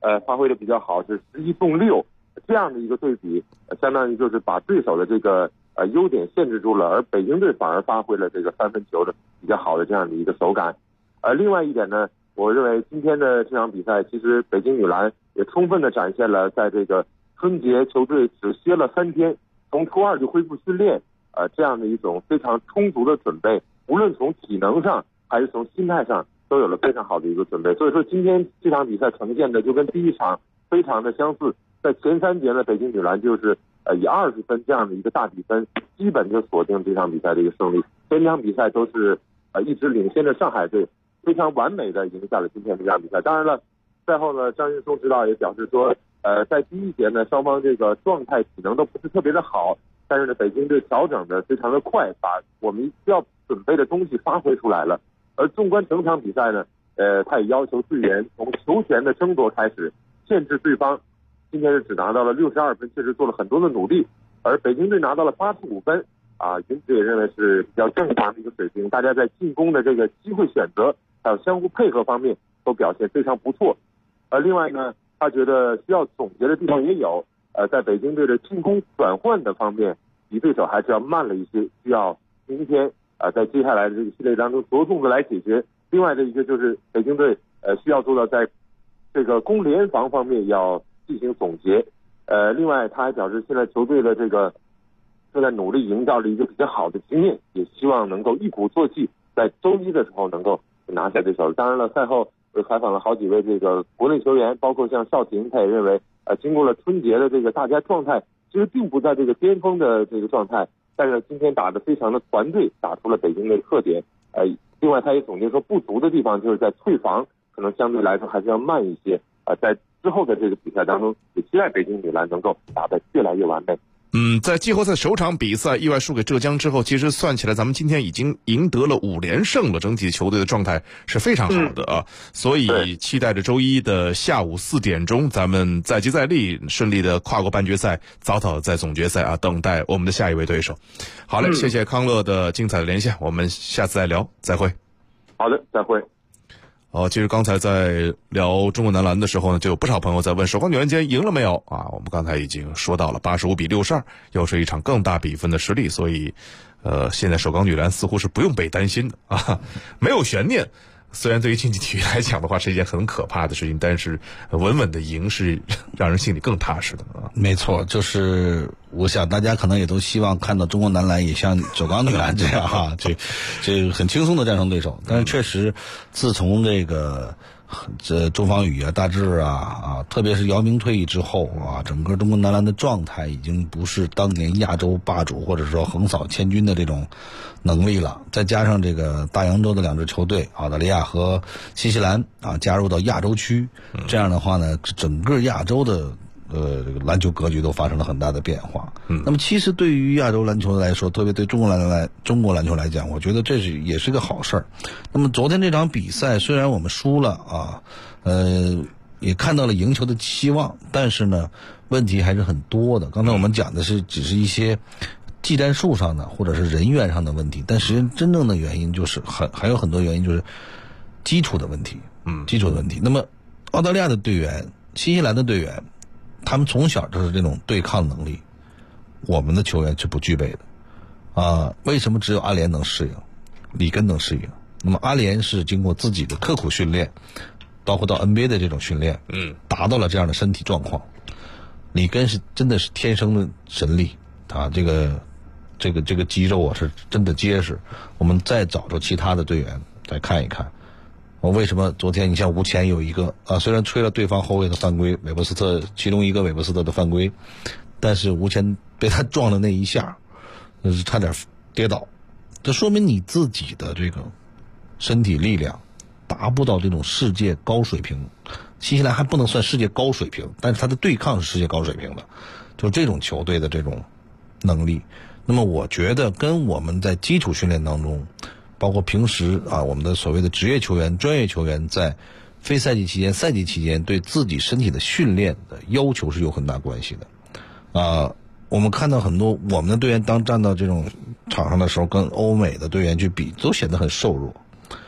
发挥的比较好，是11中6，这样的一个对比，相当于就是把对手的这个优点限制住了，而北京队反而发挥了这个3分球的比较好的这样的一个手感。另外一点呢，我认为今天的这场比赛，其实北京女篮也充分的展现了在这个春节球队只歇了3天，从初2就恢复训练，这样的一种非常充足的准备，无论从体能上还是从心态上都有了非常好的一个准备。所以说今天这场比赛呈现的就跟第一场非常的相似，在前3节呢，北京女篮就是以20分这样的一个大比分，基本就锁定这场比赛的一个胜利。前2场比赛都是一直领先的上海队非常完美的赢下了今天这场比赛。当然了，赛后呢，张云松指导也表示说，在第1节呢，双方这个状态体能都不是特别的好，但是呢，北京队调整的非常的快，把我们需要准备的东西发挥出来了。而纵观整场比赛呢，他也要求队员从球权的争夺开始，限制对方。今天是只拿到了62分，确实做了很多的努力。而北京队拿到了85分，云子也认为是比较正常的一个水平。大家在进攻的这个机会选择还有相互配合方面都表现非常不错。另外呢，他觉得需要总结的地方也有，在北京队的进攻转换的方面，比对手还是要慢了一些，需要明天在接下来的这个系列当中着重的来解决。另外的一个就是北京队需要做到在这个攻联防方面要进行总结。另外他还表示，现在球队的这个正在努力营造了一个比较好的局面，也希望能够一鼓作气，在周1的时候能够拿下对手。当然了，赛后采访了好几位这个国内球员，包括像邵婷，他也认为经过了春节的这个大家状态其实并不在这个巅峰的这个状态，但是今天打得非常的团队，打出了北京的特点。另外他也总结说，不足的地方就是在退防可能相对来说还是要慢一些。在之后的这个比赛当中，也期待北京女篮能够打得越来越完美。 在季后赛首场比赛意外输给浙江之后，其实算起来咱们今天已经赢得了5连胜了，整体球队的状态是非常好的啊。所以期待着周1的下午4点钟，咱们再接再厉，顺利的跨过半决赛，早早在总决赛等待我们的下一位对手。好嘞，谢谢康乐的精彩的连线，我们下次再聊，再会。 好的，再会。 其实刚才在聊中国男篮的时候呢，就有不少朋友在问首钢女篮今天赢了没有啊？我们刚才已经说到了85比62，又是一场更大比分的实力，所以现在首钢女篮似乎是不用被担心的啊，没有悬念。虽然对于竞技体育来讲的话是一件很可怕的事情，但是稳稳的赢是让人心里更踏实的啊。 没错，就是我想大家可能也都希望看到中国男篮也像首钢女篮这样哈，这很轻松的战胜对手。但是确实，自从周芳雨啊、大志啊，特别是姚明退役之后啊，整个中国男篮的状态已经不是当年亚洲霸主或者说横扫千军的这种能力了。再加上这个大洋洲的2支球队澳大利亚和新西兰加入到亚洲区，这样的话呢，整个亚洲的篮球格局都发生了很大的变化。那么其实对于亚洲篮球来说，特别对中国篮球来讲，我觉得这也是个好事儿。那么昨天这场比赛虽然我们输了也看到了赢球的期望，但是呢问题还是很多的。刚才我们讲的只是一些技战术上的或者是人员上的问题，但实际上真正的原因就是还有很多原因，就是基础的问题。基础的问题。那么澳大利亚的队员、新西兰的队员，他们从小就是这种对抗能力，我们的球员是不具备的为什么只有阿联能适应，里根能适应？那么阿联是经过自己的刻苦训练，包括到 NBA 的这种训练，达到了这样的身体状况。里根是真的是天生的神力这个肌肉是真的结实。我们再找着其他的队员再看一看。为什么昨天你像吴前有一个虽然吹了对方后卫的犯规，韦伯斯特其中一个韦伯斯特的犯规，但是吴前被他撞了那一下，差点跌倒。这说明你自己的这个身体力量达不到这种世界高水平。新西兰还不能算世界高水平，但是他的对抗是世界高水平的，就这种球队的这种能力。那么我觉得跟我们在基础训练当中，包括平时我们的所谓的职业球员、专业球员在非赛季期间、赛季期间对自己身体的训练的要求是有很大关系的。我们看到很多我们的队员当站到这种场上的时候，跟欧美的队员去比，都显得很瘦弱。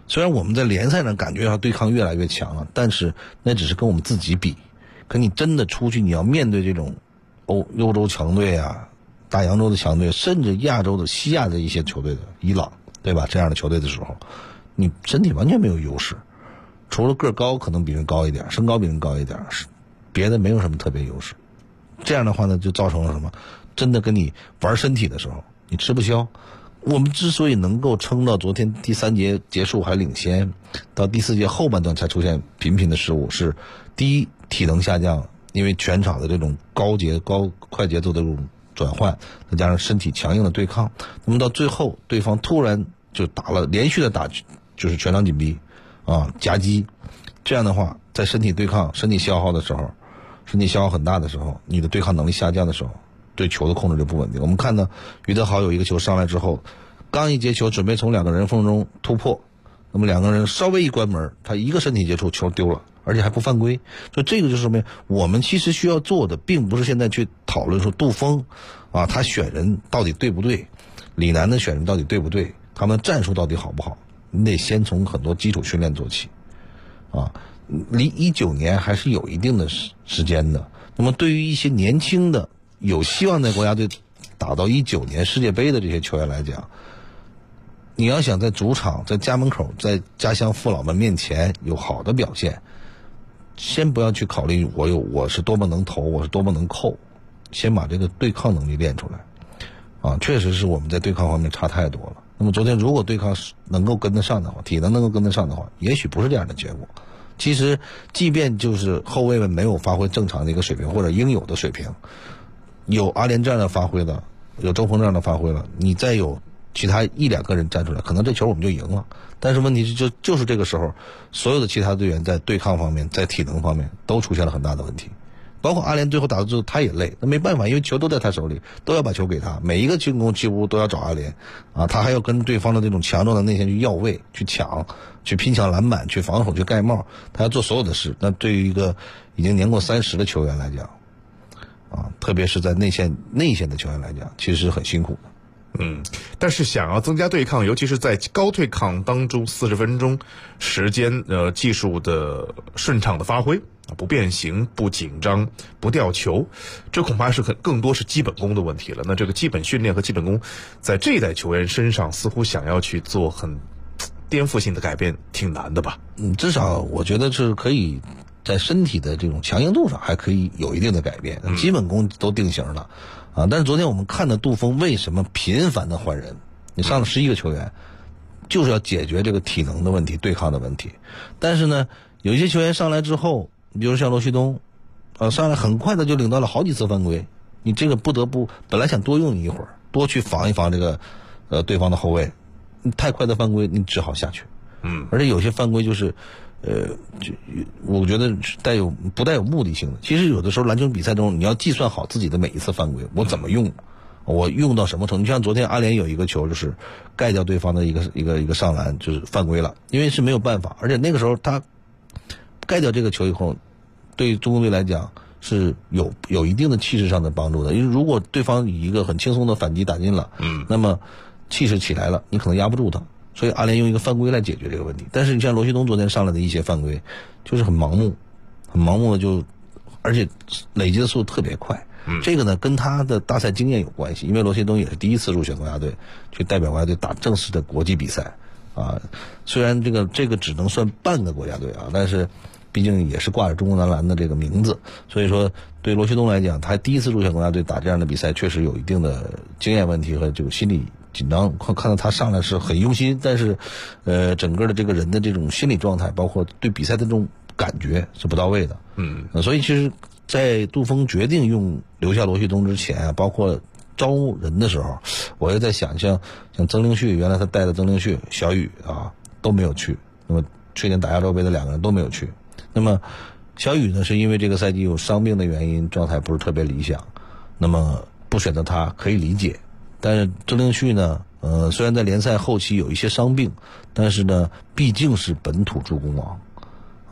虽然我们在联赛上感觉到对抗越来越强了，但是那只是跟我们自己比。可你真的出去，你要面对这种欧洲强队啊、大洋洲的强队，甚至亚洲的西亚的一些球队的伊朗，对吧？这样的球队的时候，你身体完全没有优势，除了个高可能比人高一点，身高比人高一点，别的没有什么特别优势。这样的话呢，就造成了什么？真的跟你玩身体的时候，你吃不消。我们之所以能够撑到昨天第3节结束还领先，到第4节后半段才出现频频的失误，是第一体能下降，因为全场的这种快节奏的这种转换，再加上身体强硬的对抗，那么到最后对方突然就连续的打，就是全场紧逼啊，夹击，这样的话在身体对抗、身体消耗的时候，身体消耗很大的时候，你的对抗能力下降的时候，对球的控制就不稳定。我们看到于德豪有一个球上来之后，刚一接球准备从2个人缝中突破，那么2个人稍微一关门，他一个身体接触球丢了，而且还不犯规。所以这个就是说明我们其实需要做的并不是现在去讨论说杜锋啊他选人到底对不对，李楠的选人到底对不对，他们的战术到底好不好，你得先从很多基础训练做起啊。离19年还是有一定的时间的。那么对于一些年轻的有希望在国家队打到19年世界杯的这些球员来讲，你要想在主场、在家门口、在家乡父老们面前有好的表现，先不要去考虑我是多么能投，我是多么能扣，先把这个对抗能力练出来啊！确实是我们在对抗方面差太多了。那么昨天如果对抗能够跟得上的话，体能能够跟得上的话，也许不是这样的结果。其实即便就是后卫们没有发挥正常的一个水平或者应有的水平，有阿联这样的发挥的，有周鹏这样的发挥了，你再有其他1-2个人站出来，可能这球我们就赢了。但是问题是就是这个时候，所有的其他队员在对抗方面、在体能方面都出现了很大的问题。包括阿联最后打到最后他也累，那没办法，因为球都在他手里，都要把球给他，每一个进攻几乎都要找阿联啊，他还要跟对方的这种强壮的内线去要位、去抢、去拼抢篮板、去防守、去盖帽，他要做所有的事。那对于一个已经年过30的球员来讲啊，特别是在内线的球员来讲，其实是很辛苦的。 但是想要增加对抗，尤其是在高对抗当中40分钟时间，技术的顺畅的发挥，不变形、不紧张、不掉球，这恐怕是更多是基本功的问题了。那这个基本训练和基本功，在这一代球员身上似乎想要去做很颠覆性的改变，挺难的吧？ 至少我觉得是可以在身体的这种强硬度上还可以有一定的改变，基本功都定型了。但是昨天我们看的杜锋为什么频繁的换人？你上了11个球员，就是要解决这个体能的问题、对抗的问题。但是呢，有一些球员上来之后，比如像罗旭东，上来很快的就领到了好几次犯规，你这个不得不本来想多用你一会儿，多去防一防这个对方的后卫，你太快的犯规，你只好下去。而且有些犯规就是我觉得不带有目的性的。其实有的时候篮球比赛中，你要计算好自己的每一次犯规，我怎么用，我用到什么程度。你像昨天阿联有一个球，就是盖掉对方的一个上篮，就是犯规了，因为是没有办法。而且那个时候他盖掉这个球以后，对中国队来讲是有一定的气势上的帮助的。因为如果对方以一个很轻松的反击打进了，那么气势起来了，你可能压不住他。所以阿联用一个犯规来解决这个问题。但是你像罗旭东昨天上来的一些犯规，就是很盲目的而且累积的速度特别快。这个呢跟他的大赛经验有关系，因为罗旭东也是第一次入选国家队，去代表国家队打正式的国际比赛啊。虽然这个只能算半个国家队啊，但是毕竟也是挂着中国男篮的这个名字，所以说对罗旭东来讲，他第一次入选国家队打这样的比赛，确实有一定的经验问题和这个心理紧张。看到他上来是很用心，但是整个的这个人的这种心理状态，包括对比赛的这种感觉是不到位的。所以其实在杜锋决定留下罗旭东之前啊，包括招人的时候，我也在想，像曾令旭，原来他带的曾令旭、小雨啊都没有去，那么去年打亚洲杯的2个人都没有去。那么小雨呢，是因为这个赛季有伤病的原因，状态不是特别理想，那么不选择他可以理解。但是曾令旭呢，虽然在联赛后期有一些伤病，但是呢，毕竟是本土助攻王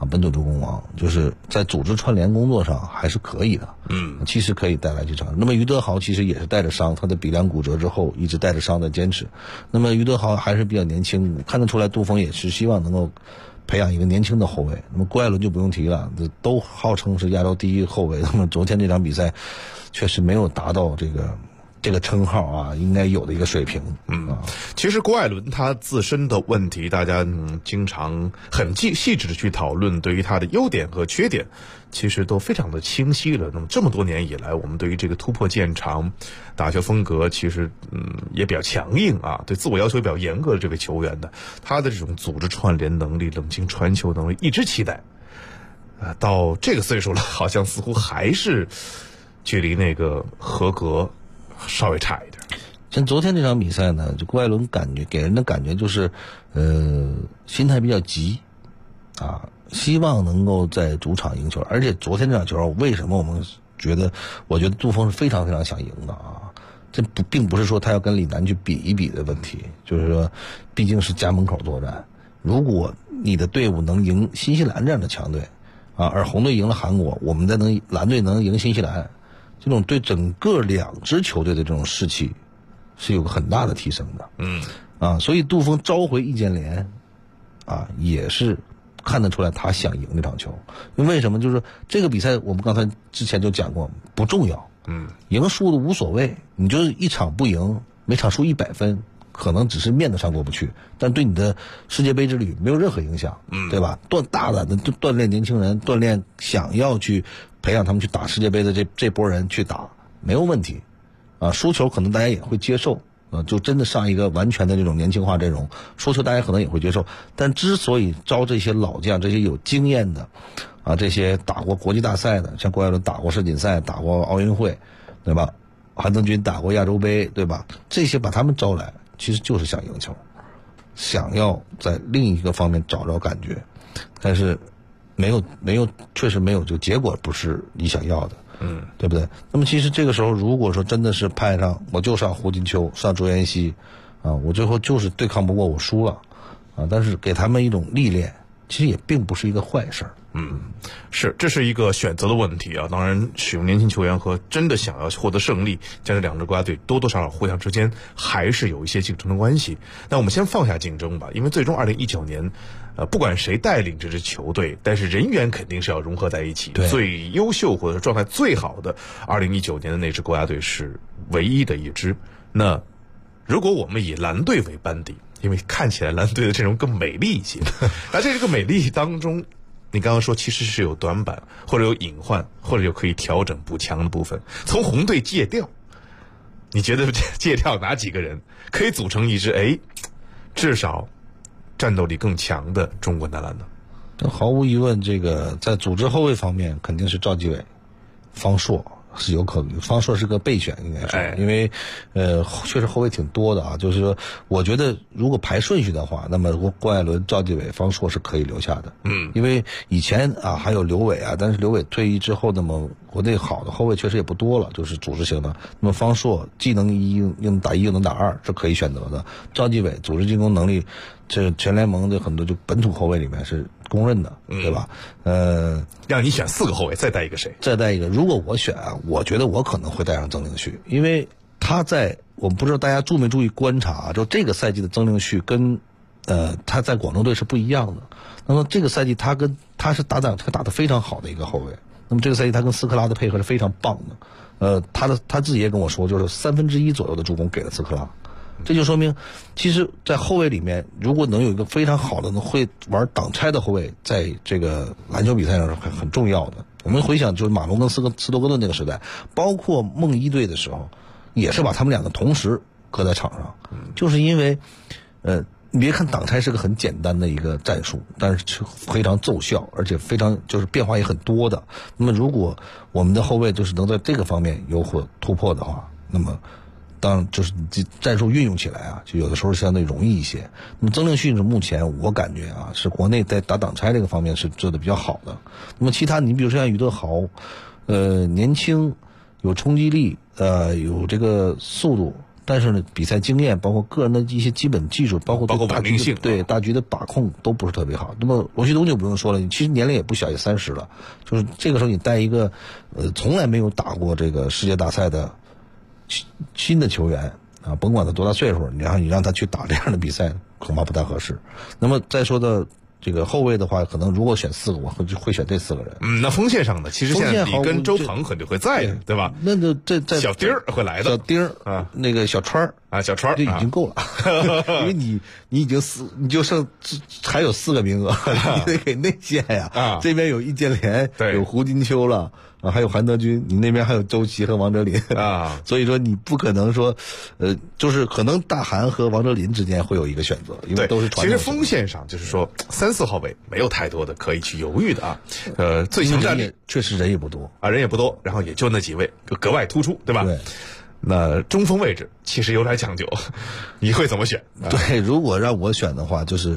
本土助攻王，就是在组织串联工作上还是可以的，其实可以带来这场。那么于德豪其实也是带着伤，他的鼻梁骨折之后一直带着伤在坚持。那么于德豪还是比较年轻，看得出来杜锋也是希望能够培养一个年轻的后卫。那么郭艾伦就不用提了，都号称是亚洲第一后卫，那么昨天这场比赛确实没有达到这个称号啊，应该有的一个水平。 其实郭艾伦他自身的问题，大家经常很细致的去讨论，对于他的优点和缺点，其实都非常的清晰了。那么这么多年以来，我们对于这个突破见长、打球风格其实也比较强硬啊，对自我要求比较严格的这位球员的，他的这种组织串联能力、冷静传球能力，一直期待。到这个岁数了，好像似乎还是距离那个合格稍微差一点。 像昨天这场比赛呢，就郭艾伦给人的感觉就是，心态比较急，啊，希望能够在主场赢球。而且昨天这场球，为什么我觉得杜锋是非常非常想赢的啊？这并不是说他要跟李楠去比一比的问题，就是说，毕竟是家门口作战。如果你的队伍能赢新西兰这样的强队，啊，而红队赢了韩国，我们蓝队能赢新西兰。这种对整个两支球队的这种士气是有个很大的提升的。所以杜锋召回易建联啊，也是看得出来他想赢这场球。因为什么？就是这个比赛我们刚才之前就讲过，不重要，赢输的无所谓，你就是一场不赢，每场输100分，可能只是面子上过不去，但对你的世界杯之旅没有任何影响，对吧？大胆的锻炼年轻人，锻炼想要去培养他们去打世界杯的这波人去打没有问题，输球可能大家也会接受，就真的上一个完全的这种年轻化阵容，输球大家可能也会接受。但之所以招这些老将，这些有经验的，这些打过国际大赛的，像郭艾伦打过世锦赛，打过奥运会，对吧？韩增军打过亚洲杯，对吧？这些把他们招来，其实就是想赢球，想要在另一个方面找着感觉，但是确实没有，就结果不是你想要的，对不对？那么其实这个时候，如果说真的是派上，我就上胡金秋，上周妍希，我最后就是对抗不过，我输了，但是给他们一种历练，其实也并不是一个坏事。 这是一个选择的问题啊。当然，使用年轻球员和真的想要获得胜利，将这两支国家队多多少少互相之间还是有一些竞争的关系。那我们先放下竞争吧，因为最终2019年，不管谁带领这支球队，但是人员肯定是要融合在一起。最优秀或者状态最好的2019年的那支国家队是唯一的一支。那如果我们以蓝队为班底，因为看起来蓝队的阵容更美丽一些，而这个美丽当中，你刚刚说其实是有短板，或者有隐患，或者有可以调整补强的部分。从红队借调，你觉得借调哪几个人可以组成一支至少战斗力更强的中国男篮呢？ 毫无疑问，这个在组织后卫方面肯定是赵继伟、方硕是有可能，方硕是个备选，应该是，因为确实后卫挺多的啊。就是说，我觉得如果排顺序的话，那么郭艾伦、赵继伟、方硕是可以留下的。因为以前还有刘伟啊，但是刘伟退役之后，那么国内好的后卫确实也不多了，就是组织型的。那么方硕既能又打一又能打二，是可以选择的。赵继伟组织进攻能力，这全联盟的很多就本土后卫里面是公认的，对吧？ 让你选4个后卫，再带一个谁？ 再带一个，如果我选我觉得我可能会带上曾令旭，因为他我不知道大家注没注意观察就这个赛季的曾令旭跟他在广州队是不一样的。那么这个赛季他是打得非常好的一个后卫。那么这个赛季他跟斯科拉的配合是非常棒的。他自己也跟我说，就是1/3左右的助攻给了斯科拉。这就说明，其实，在后卫里面，如果能有一个非常好的会玩挡拆的后卫，在这个篮球比赛上是很重要的。我们回想，就是马龙跟斯托克顿那个时代，包括梦一队的时候，也是把他们两个同时搁在场上，就是因为，你别看挡拆是个很简单的一个战术，但是非常奏效，而且非常就是变化也很多的。那么，如果我们的后卫就是能在这个方面有所突破的话，那么当然就是战术运用起来就有的时候相对容易一些。那么曾令旭是目前我感觉是国内在打挡拆这个方面是做的比较好的。那么其他你比如说像于德豪，年轻有冲击力，有这个速度， 但是呢，比赛经验包括个人的一些基本技术，包括稳定性， 对大局的把控都不是特别好。那么罗旭东就不用说了，其实年龄也不小，也30了，就是这个时候你带一个从来没有打过这个世界大赛的新的球员啊，甭管他多大岁数，你让他去打这样的比赛，恐怕不太合适。那么再说的这个后卫的话，可能如果选4个，我会选这4个人。 那锋线上呢？其实现在里根、周鹏肯定会在的，对吧？ 那就这小丁儿会来的， 小丁儿啊，那个小川儿啊，小川就已经够了，因为你已经你就剩还有4个名额，你得给内线呀。 啊， 这边有易建联， 对， 有胡金秋了。啊，还有韩德君，你那边还有周琦和王哲林啊， 所以说你不可能说，就是可能大韩和王哲林之间会有一个选择，因为都是传统。 其实锋线上就是说3、4号位没有太多的可以去犹豫的啊，最强战力确实人也不多啊，人也不多，然后也就那几位格外突出，对吧？ 对。 那中锋位置其实有点讲究，你会怎么选？ 对，如果让我选的话，就是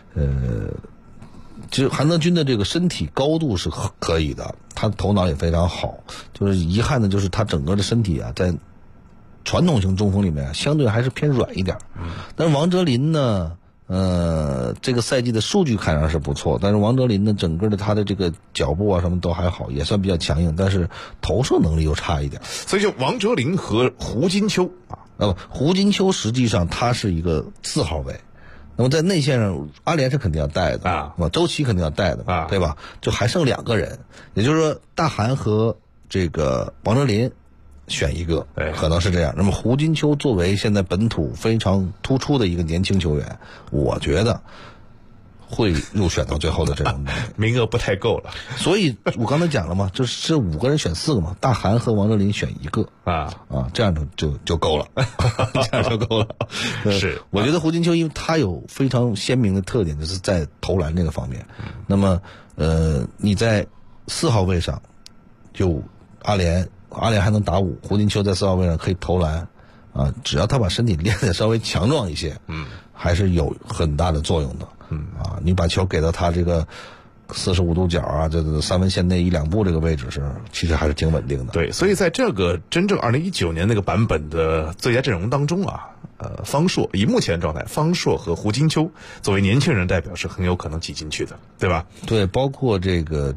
其实韩德君的这个身体高度是可以的，他头脑也非常好，就是遗憾的就是他整个的身体啊，在传统型中锋里面相对还是偏软一点。但是王哲林呢，这个赛季的数据看上是不错，但是王哲林呢，整个的他的这个脚步啊什么都还好，也算比较强硬，但是投射能力又差一点。 所以就王哲林和胡金秋啊， 胡金秋实际上他是一个4号位。那么在内线上，阿联是肯定要带的啊， 周琦肯定要带的啊， 对吧？就还剩2个人，也就是说大韩和这个王哲林选一个，可能是这样。那么胡金秋作为现在本土非常突出的一个年轻球员，我觉得会入选到最后的阵容名额不太够了。 所以我刚才讲了嘛，就是这5个人选4个嘛，大韩和王哲林选1个这样就够了，这样就够了。 是， 我觉得胡金秋因为他有非常鲜明的特点，就是在投篮这个方面。那么你在4号位上，就阿联还能打5，胡金秋在4号位上可以投篮啊，只要他把身体练得稍微强壮一些，还是有很大的作用的。你把球给到他这个45度角啊，这3分线内1、2步这个位置其实还是挺稳定的。 对，所以在这个真正2019年那个版本的最佳阵容当中啊，方硕以目前状态，方硕和胡金秋作为年轻人代表是很有可能挤进去的，对吧？ 对，包括这个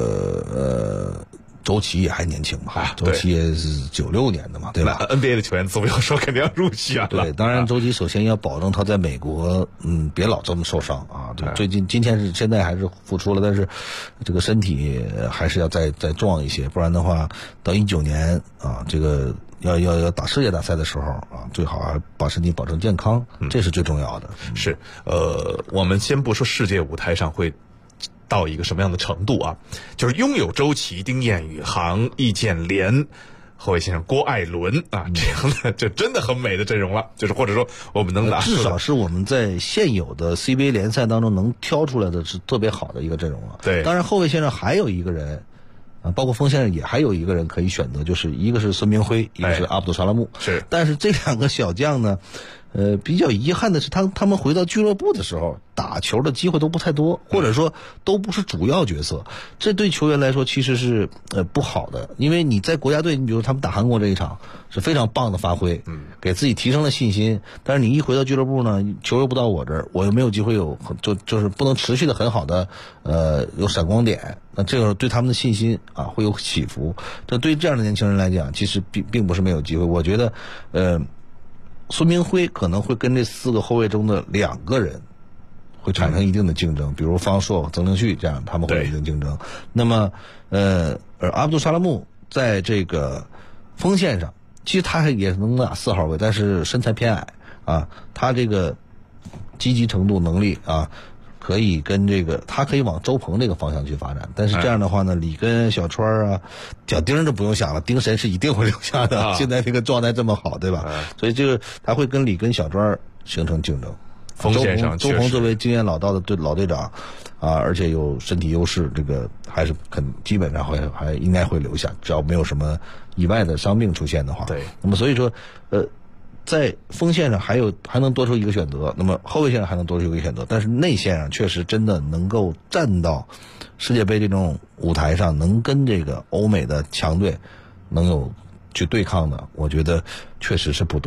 周琦也还年轻嘛，周琦也是96年的嘛，对吧 ？NBA 的球员总要说肯定要入选了。 对，当然周琦首先要保证他在美国，别老这么受伤啊。对，最近现在还是复出了，但是这个身体还是要再壮一些，不然的话，到19年啊，这个要打世界大赛的时候啊，最好还把身体保证健康，这是最重要的。 是，我们先不说世界舞台上会到一个什么样的程度啊，就是拥有周琦、丁彦雨航、易建联、后卫线上郭艾伦啊，这样的就真的很美的阵容了，就是或者说我们能拿至少是我们在现有的 CBA 联赛当中能挑出来的是特别好的一个阵容了。 对， 当然后卫线上还有一个人啊，包括锋线上也还有一个人可以选择，就是一个是孙明辉，一个是阿卜杜沙拉木。 是， 但是这2个小将呢，比较遗憾的是他们回到俱乐部的时候，打球的机会都不太多，或者说都不是主要角色，这对球员来说其实是不好的。因为你在国家队，你比如他们打韩国这一场是非常棒的发挥，给自己提升了信心。但是你一回到俱乐部呢，球又不到我这儿，我又没有机会就是不能持续的很好的有闪光点，那这个对他们的信心啊会有起伏。这对这样的年轻人来讲，其实并不是没有机会。我觉得孙明辉可能会跟这4个后卫中的2个人会产生一定的竞争，比如方硕、曾令旭这样，他们会有一定竞争。那么，阿卜杜沙拉木在这个锋线上，其实他也能打4号位，但是身材偏矮啊，他这个积极程度、能力啊，可以跟他可以往周鹏这个方向去发展。但是这样的话呢，里根、小川啊、小丁就不用想了，丁神是一定会留下的。现在这个状态这么好，对吧？所以他会跟里根、小川形成竞争。 锋线上， 周鹏作为经验老道的老队长啊，而且有身体优势，这个还是基本上还应该会留下，只要没有什么意外的伤病出现的话。 对。 那么所以说，在锋线上还能多出一个选择，那么后卫线上还能多出一个选择，但是内线上确实真的能够站到世界杯这种舞台上，能跟这个欧美的强队能有去对抗的，我觉得确实是不多。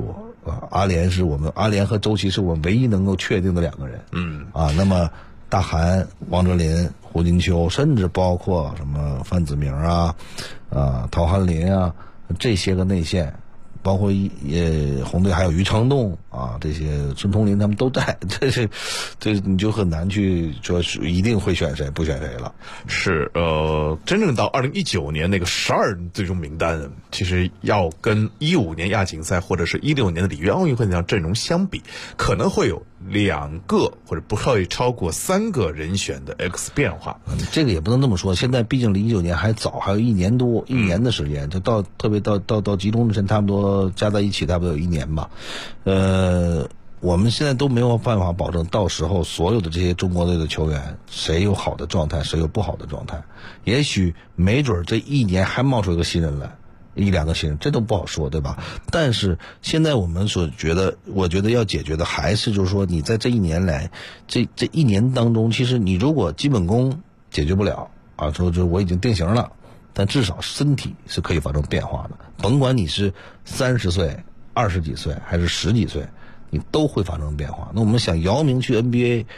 阿联和周琦是我们唯一能够确定的2个人。那么大韩、王哲林、胡金秋，甚至包括什么范子铭陶翰林这些个内线，包括红队还有于承栋这些孙通林他们都在，这你就很难去说一定会选谁不选谁了。 是真正到2019年那个12人最终名单，其实要跟15年亚锦赛或者是16年的里约奥运会那样阵容相比，可能会有2个或者不会超过3个人选的 X 变化。 这个也不能这么说，现在毕竟离19年还早，还有1年的时间，就特别到集中之前，差不多加在一起差不多有1年吧。我们现在都没有办法保证到时候所有的这些中国队的球员谁有好的状态，谁有不好的状态。也许没准这1年还冒出一个新人来，1-2个新人，这都不好说，对吧？但是现在我们我觉得要解决的还是就是说，你在这1年来，这1年当中，其实你如果基本功解决不了说我已经定型了，但至少身体是可以发生变化的。甭管你是30岁、20几岁还是10几岁，你都会发生变化。那我们想姚明去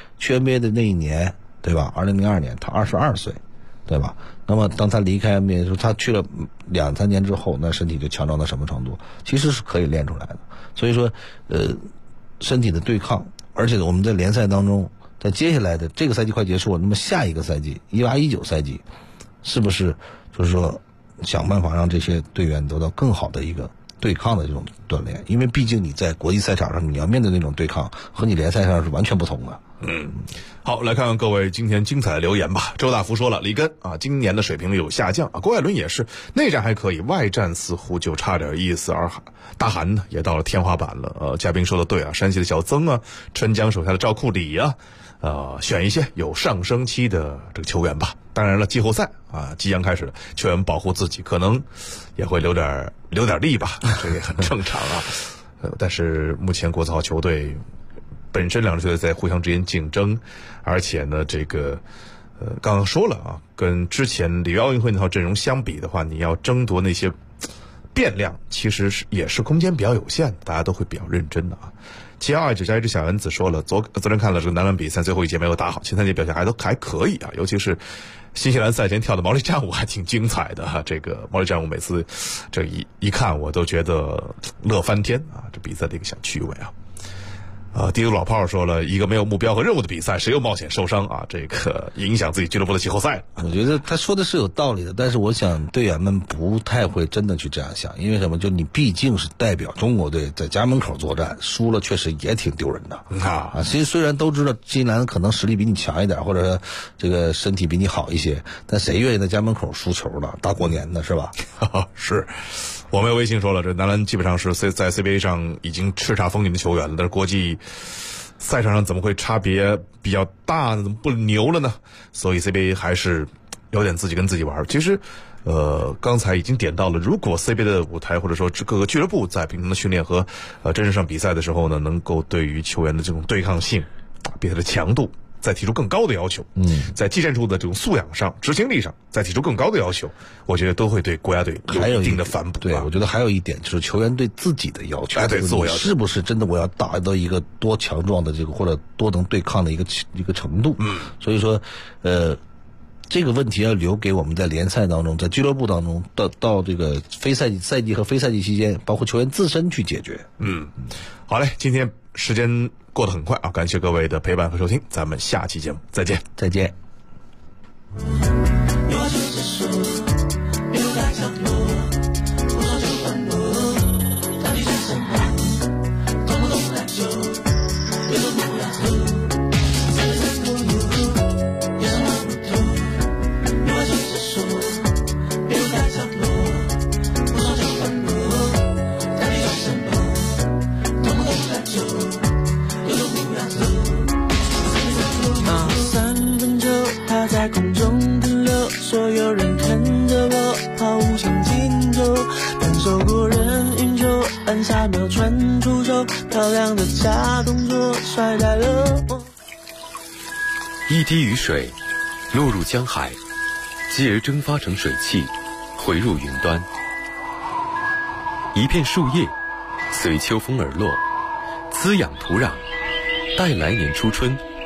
NBA 的那一年，对吧？2002年他22岁，对吧？那么当他离开 NBA 的时候，他去了2-3年之后，那身体就强壮到什么程度？其实是可以练出来的。所以说，身体的对抗，而且我们在联赛当中，在接下来的这个赛季快结束了，那么下一个赛季18-19赛季，是不是就是说想办法让这些队员得到更好的一个对抗的这种锻炼？因为毕竟你在国际赛场上，你要面对那种对抗，和你联赛上是完全不同的。 好，来看看各位今天精彩的留言吧。周大福说了，里根今年的水平有下降郭艾伦也是，内战还可以，外战似乎就差点意思。而大韩呢，也到了天花板了。嘉宾说的对山西的小曾春江手下的赵库里选一些有上升期的这个球员吧。当然了，季后赛即将开始了，球员保护自己可能也会留点力吧，这也很正常但是目前国字号球队本身2支球队在互相之间竞争，而且呢，这个刚刚说了跟之前里约奥运会那套阵容相比的话，你要争夺那些变量，其实也是空间比较有限的，大家都会比较认真的722只加一只小丸子说了，昨天看了这个男篮比赛，最后一节没有打好，前3节表现还可以尤其是新西兰赛前跳的毛利战舞还挺精彩的这个毛利战舞每次这一看我都觉得乐翻天这比赛的一个小趣味第一个老炮说了，一个没有目标和任务的比赛，谁又冒险受伤这个影响自己俱乐部的季后赛。 我觉得他说的是有道理的，但是我想队员们不太会真的去这样想，因为什么？就你毕竟是代表中国队在家门口作战，输了确实也挺丢人的其实虽然都知道新西兰可能实力比你强一点，或者这个身体比你好一些，但谁愿意在家门口输球呢？大过年的是吧？ 是。我们微信说了，这男篮基本上是在 CBA 上已经叱咤风云的球员了，但是国际赛场上怎么会差别比较大呢？怎么不牛了呢？所以 CBA 还是有点自己跟自己玩。其实刚才已经点到了，如果 CBA 的舞台或者说各个俱乐部在平常的训练和真正上比赛的时候呢，能够对于球员的这种对抗性、比赛的强度再提出更高的要求，在技战术的这种素养上、执行力上再提出更高的要求，我觉得都会对国家队有一定的反哺。 对，我觉得还有一点就是球员对自己的要求， 对自我要求， 是不是真的我要达到一个多强壮的这个或者多能对抗的一个程度？所以说，这个问题要留给我们在联赛当中、在俱乐部当中到这个非赛季和非赛季期间，包括球员自身去解决。 好嘞，今天时间过得很快感谢各位的陪伴和收听，咱们下期节目再见。 再见。 所有人看着我毫无想进球，单手过人运球，按下秒传出手，漂亮的假动作甩在了我。 一滴雨水落入江海，继而蒸发成水汽，回入云端。一片树叶随秋风而落，滋养土壤，待来年初春